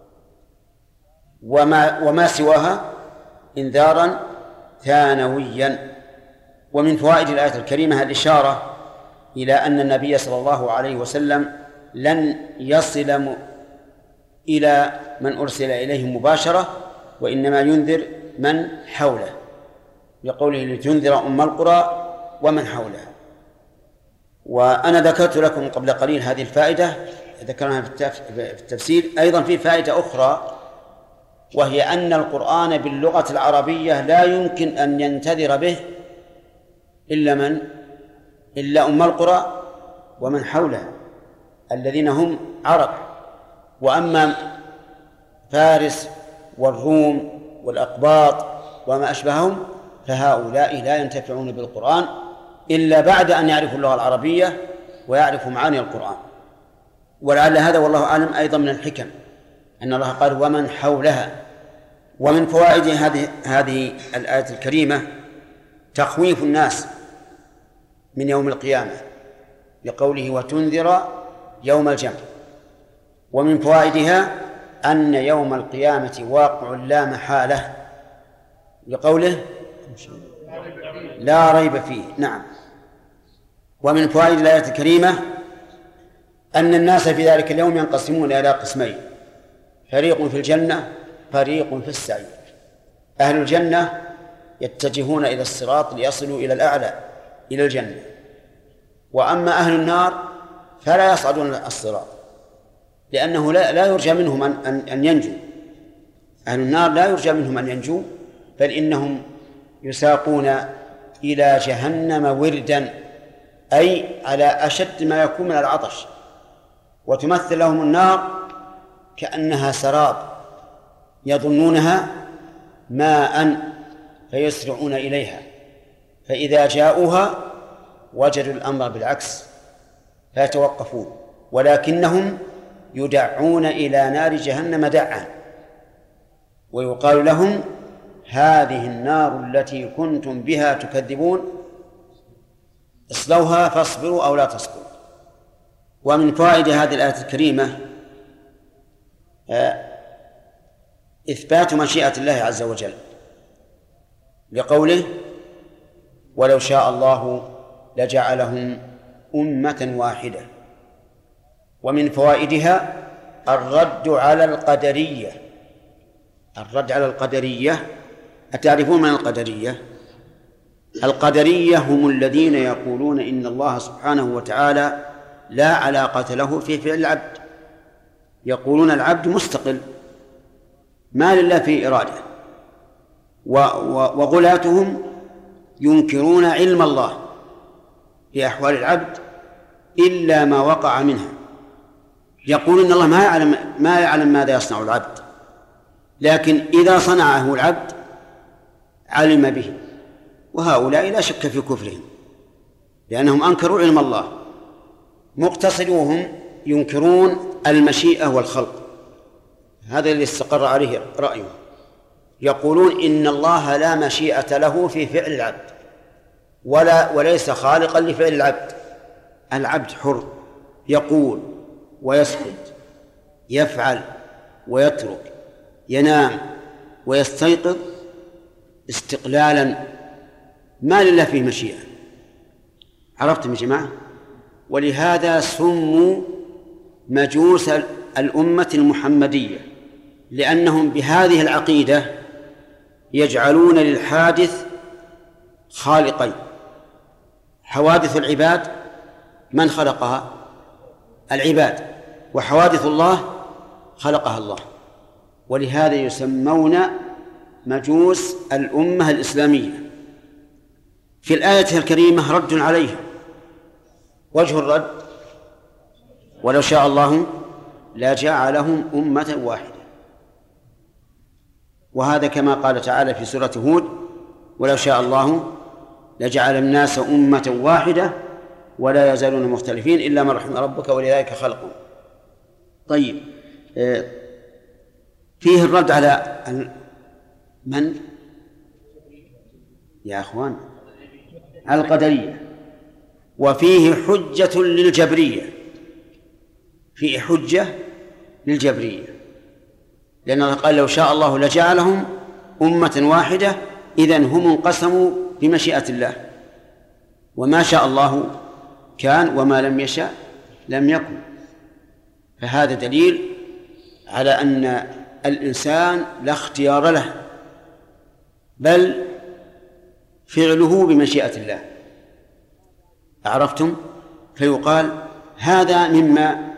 وما وما سواها إنذارا ثانويا. ومن فوائد الآية الكريمة الإشارة إلى أن النبي صلى الله عليه وسلم لن يصل إلى من أرسل إليه مباشرة، وإنما ينذر من حوله، لقوله لتنذر أم القرى ومن حولها. وأنا ذكرت لكم قبل قليل هذه الفائدة، ذكرناها في التفسير. أيضا في فائدة أخرى، وهي أن القرآن باللغة العربية لا يمكن أن ينتذر به إلا من؟ إلا أم القرى ومن حولها الذين هم عرب. وأما فارس والروم والأقباط وما أشبههم فهؤلاء لا ينتفعون بالقرآن إلا بعد أن يعرفوا اللغة العربية ويعرفوا معاني القرآن. ولعل هذا والله أعلم أيضا من الحكم أن الله قال ومن حولها. ومن فوائد هذه هذه الآية الكريمة تخويف الناس من يوم القيامة بقوله وتنذر يوم الجمع. ومن فوائدها أن يوم القيامة واقع لا محالة لقوله لا ريب فيه. نعم. ومن فوائد الآية الكريمة أن الناس في ذلك اليوم ينقسمون إلى قسمين، فريق في الجنة فريق في السعير. أهل الجنة يتجهون إلى الصراط ليصلوا إلى الأعلى إلى الجنة، وأما أهل النار فلا يصعدون الصراط لأنه لا, لا يرجى منهم أن, أن, أن ينجوا. أهل النار لا يرجى منهم أن ينجوا، بل إنهم يساقون إلى جهنم وردا، أي على أشد ما يكون من العطش، وتمثل لهم النار كأنها سراب يظنونها ماء فيسرعون إليها، فإذا جاءوها وجدوا الأمر بالعكس فيتوقفون، ولكنهم يدعون إلى نار جهنم دعا، ويقال لهم هذه النار التي كنتم بها تكذبون اصلوها فاصبروا أو لا تصبروا. ومن فوائد هذه الآية الكريمة إثبات مشيئة الله عز وجل لقوله ولو شاء الله لجعلهم أمة واحدة. ومن فوائدها الرد على القدرية. الرد على القدرية، أتعرفون من القدرية؟ القدرية هم الذين يقولون إن الله سبحانه وتعالى لا علاقة له في فعل العبد، يقولون العبد مستقل ما لله في إرادة، وغلاتهم ينكرون علم الله في أحوال العبد إلا ما وقع منها، يقول إن الله ما يعلم ما يعلم ماذا يصنع العبد، لكن إذا صنعه العبد علم به. وهؤلاء لا شك في كفرهم لأنهم أنكروا علم الله. مقتصدوهم ينكرون المشيئة والخلق، هذا اللي استقر عليه رأيهم، يقولون إن الله لا مشيئة له في فعل العبد ولا وليس خالقا لفعل العبد. العبد حر، يقول ويسكت، يفعل ويترك، ينام ويستيقظ استقلالا، ما لله فيه مشيئة. عرفتم يا جماعة؟ ولهذا سموا مجوس الأمة المحمدية، لأنهم بهذه العقيدة يجعلون للحادث خالقين. حوادث العباد من خلقها؟ العباد، وحوادث الله خلقها الله. ولهذا يسمون مجوس الأمة الإسلامية. في الآية الكريمة رد عليهم. وجه الرد ولو شاء الله لجعلهم أمة واحدة، وهذا كما قال تعالى في سورة هود ولو شاء الله لجعل الناس أمة واحدة ولا يزالون مختلفين إلا من رحم ربك ولذلك خلقهم. طيب، فيه الرد على من يا أخوان؟ على القدرية. وفيه حجة للجبرية، فيه حجة للجبرية، لأن الله قال لو شاء الله لجعلهم أمة واحدة، إذن هم انقسموا بمشيئة الله، وما شاء الله كان وما لم يشاء لم يكن. فهذا دليل على أن الإنسان لا اختيار له، بل فعله بمشيئة الله. عرفتم؟ فيقال هذا مما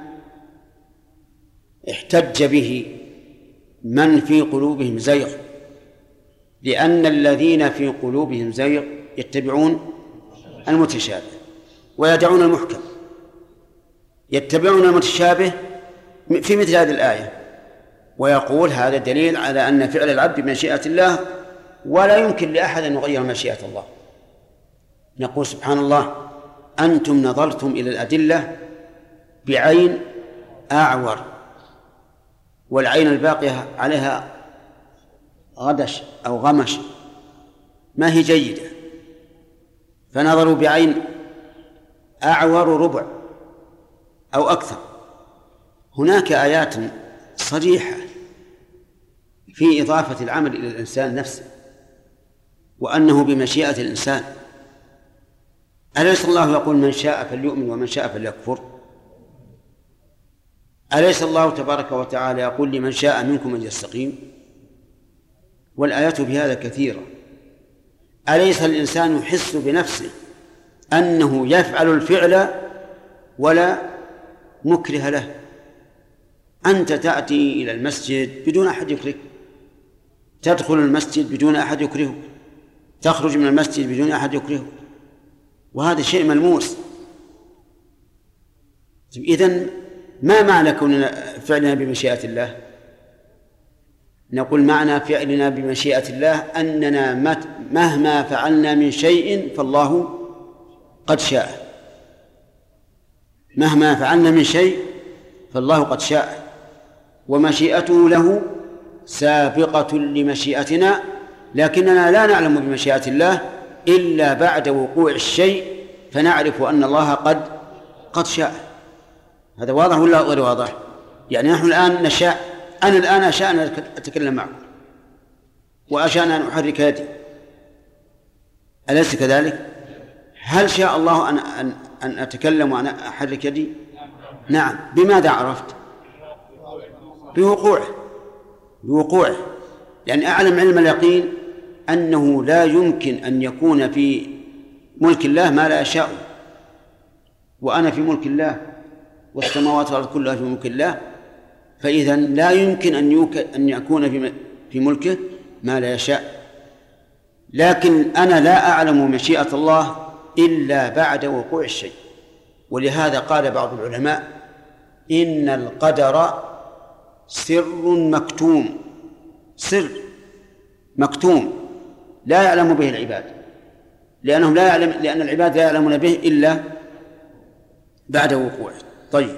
احتج به من في قلوبهم زيغ، لأن الذين في قلوبهم زيغ يتبعون المتشابه ويدعون المحكم. يتبعون المتشابه في مثل هذه الآية، ويقول هذا دليل على أن فعل العبد بمشيئة الله ولا يمكن لأحد أن يغير مشيئة الله. نقول سبحان الله، أنتم نظرتم إلى الأدلة بعين أعور، والعين الباقية عليها غدش أو غمش ما هي جيدة، فنظروا بعين أعور ربع أو أكثر. هناك آيات صريحة في إضافة العمل إلى الإنسان نفسه، وأنه بمشيئة الإنسان. أليس الله يقول من شاء فليؤمن ومن شاء فليكفر؟ أليس الله تبارك وتعالى يقول لمن شاء منكم أن يستقيم؟ والآيات بهذا كثيرة. أليس الإنسان يحس بنفسه أنه يفعل الفعل ولا مكره له؟ أنت تأتي إلى المسجد بدون أحد يكرهك، تدخل المسجد بدون أحد يكرهك، تخرج من المسجد بدون أحد يكرهك، وهذا شيء ملموس. إذن ما معنى كوننا فعلنا بمشيئة الله؟ نقول معنى فعلنا بمشيئة الله أننا مهما فعلنا من شيء فالله قد شاء، مهما فعلنا من شيء فالله قد شاء، ومشيئته له سابقة لمشيئتنا، لكننا لا نعلم بمشيئة الله إلا بعد وقوع الشيء فنعرف أن الله قد قد شاء. هذا واضح ولا غير واضح؟ يعني نحن الآن نشاء، أنا الآن أشاء أن أتكلم معكم وأشاء أن أحرك يدي، أليس كذلك؟ هل شاء الله أن أن أن أتكلم وأن أحرك يدي؟ نعم. بماذا عرفت؟ بوقوعه، بوقوعه، لأن أعلم علم اليقين أنه لا يمكن أن يكون في ملك الله ما لا يشاء، وأنا في ملك الله والسماوات والأرض كلها في ملك الله، فإذا لا يمكن أن يوك... أن يكون في في ملكه ما لا يشاء. لكن أنا لا أعلم مشيئة الله إلا بعد وقوع الشيء، ولهذا قال بعض العلماء إن القدر سر مكتوم، سر مكتوم لا يعلم به العباد، لأنهم لا يعلم لأن العباد لا يعلمون به إلا بعد وقوعه. طيب،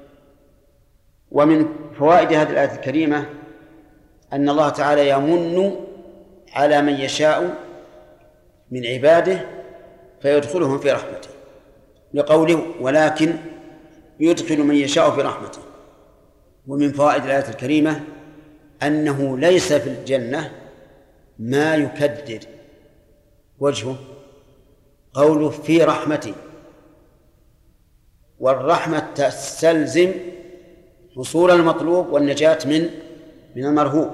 ومن فوائد هذه الآية الكريمة أن الله تعالى يمن على من يشاء من عباده فيدخلهم في رحمته، لقوله ولكن يدخل من يشاء في رحمته. ومن فوائد الآية الكريمة أنه ليس في الجنة ما يكدر وجهه، قوله في رحمته، والرحمة تستلزم حصول المطلوب والنجاة من من المرهوب.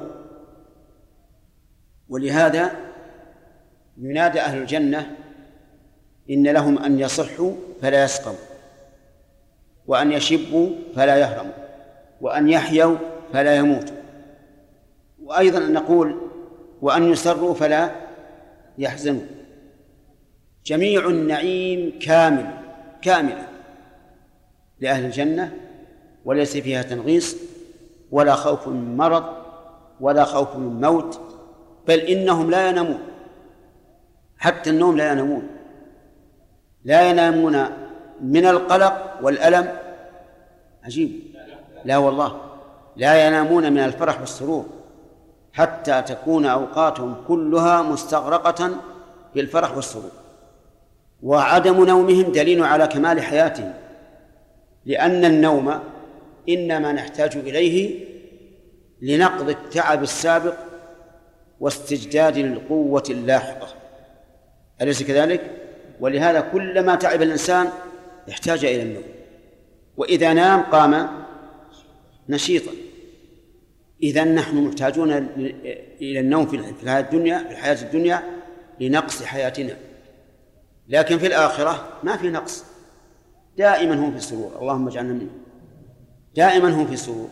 ولهذا ينادى أهل الجنة إن لهم أن يصحوا فلا يسقموا، وأن يشبوا فلا يهرموا، وأن يحيوا فلا يموتوا، وأيضا نقول وأن يسروا فلا يحزنوا. جميع النعيم كامل كامل لأهل الجنة، وليس فيها تنغيص ولا خوف من مرض ولا خوف من موت، بل إنهم لا ينامون، حتى النوم لا ينامون، لا ينامون من القلق والألم. عجيب، لا والله لا ينامون من الفرح والسرور، حتى تكون أوقاتهم كلها مستغرقة بالفرح والسرور. وعدم نومهم دليل على كمال حياتهم، لأن النوم إنما نحتاج إليه لنقض التعب السابق واستجداد القوة اللاحقة، أليس كذلك؟ ولهذا كلما تعب الإنسان يحتاج إلى النوم، وإذا نام قام نشيطا. إذن نحن محتاجون إلى النوم في الحياة الدنيا في الحياة الدنيا لنقص حياتنا، لكن في الآخرة ما في نقص، دائما هم في سرور، اللهم اجعلنا منهم، دائما هم في سرور.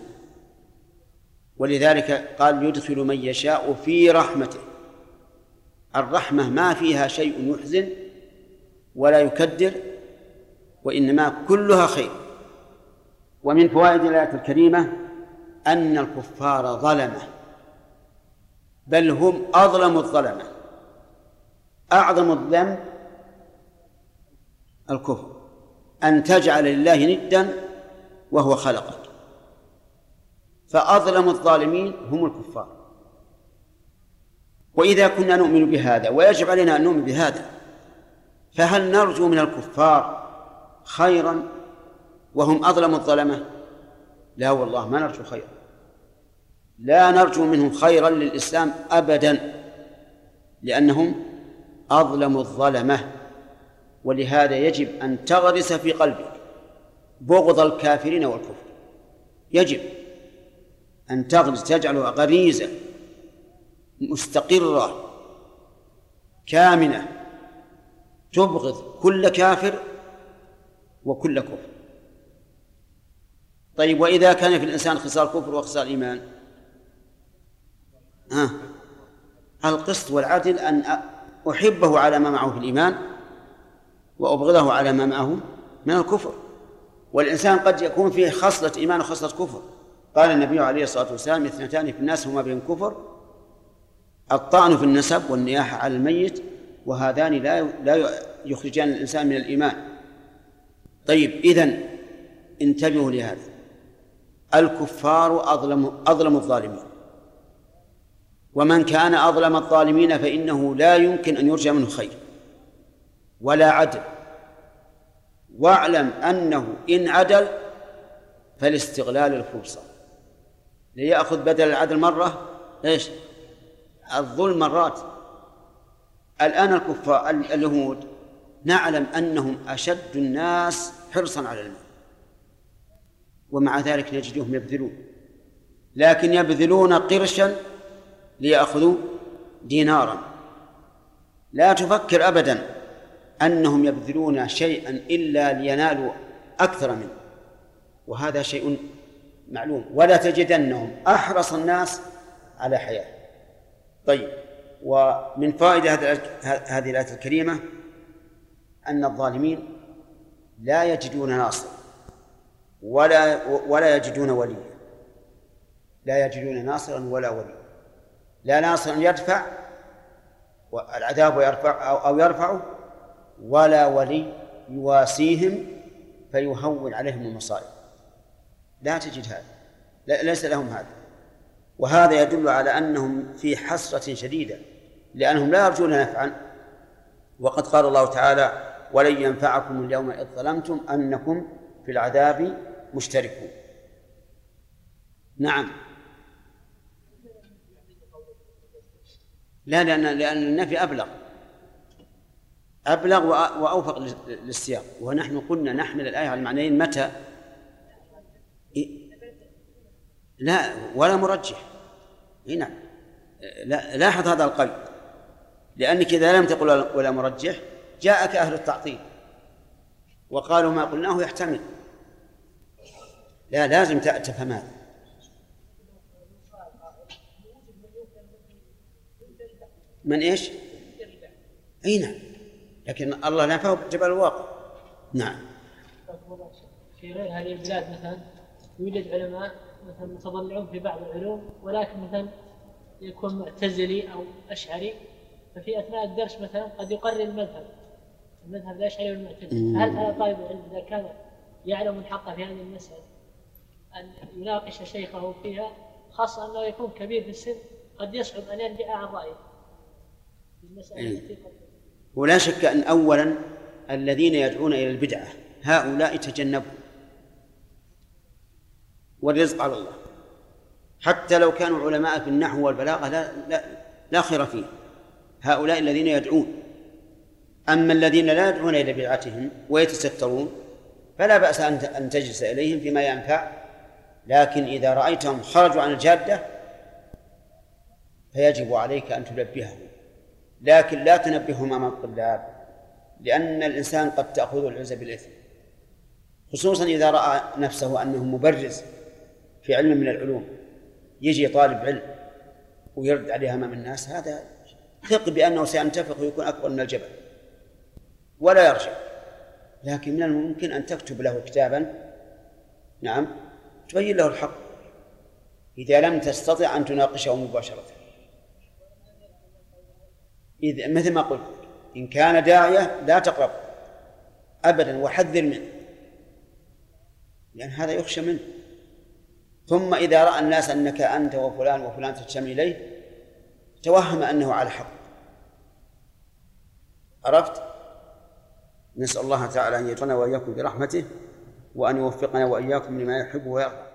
ولذلك قال يدخل من يشاء في رحمته. الرحمة ما فيها شيء يحزن ولا يكدر، وإنما كلها خير. ومن فوائد الآية الكريمة أن الكفار ظلمة، بل هم أظلم الظلمة. أعظم الذنب الكفر، أن تجعل لله ندا وهو خلقك، فأظلم الظالمين هم الكفار. وإذا كنا نؤمن بهذا ويجب علينا أن نؤمن بهذا، فهل نرجو من الكفار خيرا وهم أظلم الظلمة؟ لا والله ما نرجو خيرا، لا نرجو منهم خيرا للإسلام أبدا، لأنهم أظلم الظلمة. ولهذا يجب أن تغرس في قلبك بغض الكافرين والكفر، يجب أن تغرس، تجعلها غريزة مستقرة كامنة تبغض كل كافر وكل كفر. طيب وإذا كان في الإنسان خصال كفر وخصال إيمان؟ ها القسط والعدل أن أحبه على ما معه في الإيمان وأبغضه على ما معه من الكفر. والإنسان قد يكون فيه خصلة إيمان وخصلة كفر. قال النبي عليه الصلاة والسلام: اثنتان في الناس هما بهم كفر، الطعن في النسب والنياحة على الميت، وهذان لا لا يخرجان الإنسان من الإيمان. طيب إذن انتبهوا لهذا، الكفار أظلم أظلم الظالمين، ومن كان أظلم الظالمين فإنه لا يمكن أن يرجى منه خير ولا عدل. واعلم أنه إن عدل فالاستغلال الفرصة ليأخذ بدل العدل مرة إيش؟ الظلم مرات. الآن الكفار اليهود نعلم أنهم أشد الناس حرصا على المال، ومع ذلك نجدهم يبذلون، لكن يبذلون قرشا ليأخذوا دينارا. لا تفكر أبدا أنهم يبذلون شيئا إلا لينالوا أكثر منه، وهذا شيء معلوم. ولا تجدنهم أحرص الناس على حياة. طيب، ومن فائدة هذه الآية الكريمة أن الظالمين لا يجدون ناصر ولا ولا يجدون وليا، لا يجدون ناصرا ولا وليا، لا ناصر يدفع العذاب ويرفع أو يرفعه، ولا ولي يواسيهم فيهون عليهم المصائب. لا تجد هذا، ليس لهم هذا. وهذا يدل على أنهم في حسرة شديدة، لأنهم لا يرجون نفعا. وقد قال الله تعالى: ولن ينفعكم اليوم إذ ظلمتم أنكم في العذاب مشتركون. نعم. لا، لأن لأن النفي أبلغ أبلغ وأوفق للسياق. ونحن قلنا نحمل الآية على المعنيين متى؟ لا ولا مرجح. هنا لا، لاحظ هذا القيد، لأنك إذا لم تقل ولا مرجح جاءك أهل التعطيل وقالوا ما قلناه يحتمل. لا، لازم تفهم هذا. من إيش؟ أي نعم، لكن الله نفاه جبل الواقع. نعم. في غير هذه البلاد مثلا يوجد علماء مثلا متضلعون في بعض العلوم، ولكن مثلا يكون معتزلي أو أشعري، ففي أثناء الدرس مثلا قد يقرر المذهب المذهب الأشعري والمعتزلي. هل هذا طالب العلم إذا كان يعلم الحق في هذه المسألة أن يناقش شيخه فيها، خاصة أنه يكون كبير في السن، قد يصعب أن يرجع عن رأيه في المسألة التي قد... ولا شك أن أولا الذين يدعون إلى البدعة هؤلاء تجنبوا، والرزق على الله. حتى لو كانوا علماء في النحو والبلاغة لا, لا, لا خير فيه، هؤلاء الذين يدعون. أما الذين لا يدعون إلى بدعتهم ويتسترون فلا بأس أن تجلس إليهم فيما ينفع، لكن إذا رأيتهم خرجوا عن الجادة فيجب عليك أن تنبههم، لكن لا تنبههم أمام الطلاب، لأن الإنسان قد تأخذ العزة بالإثم، خصوصا إذا رأى نفسه أنه مبرز في علم من العلوم. يجي طالب علم ويرد عليها أمام الناس، هذا ثق بأنه سينتفخ ويكون أكبر من الجبل ولا يرجع. لكن من الممكن أن تكتب له كتابا، نعم، تبين له الحق إذا لم تستطع أن تناقشه مباشرة. إذا مثل ما قلت، إن كان داعية لا تقرب أبدا وحذر منه، لأن هذا يخشى منه. ثم إذا رأى الناس أنك أنت وفلان وفلان تجتمع إليه توهم أنه على حق. عرفت؟ نسأل الله تعالى أن يجعلنا وإياكم برحمته، وأن يوفقنا وإياكم لما يحب ويرضى.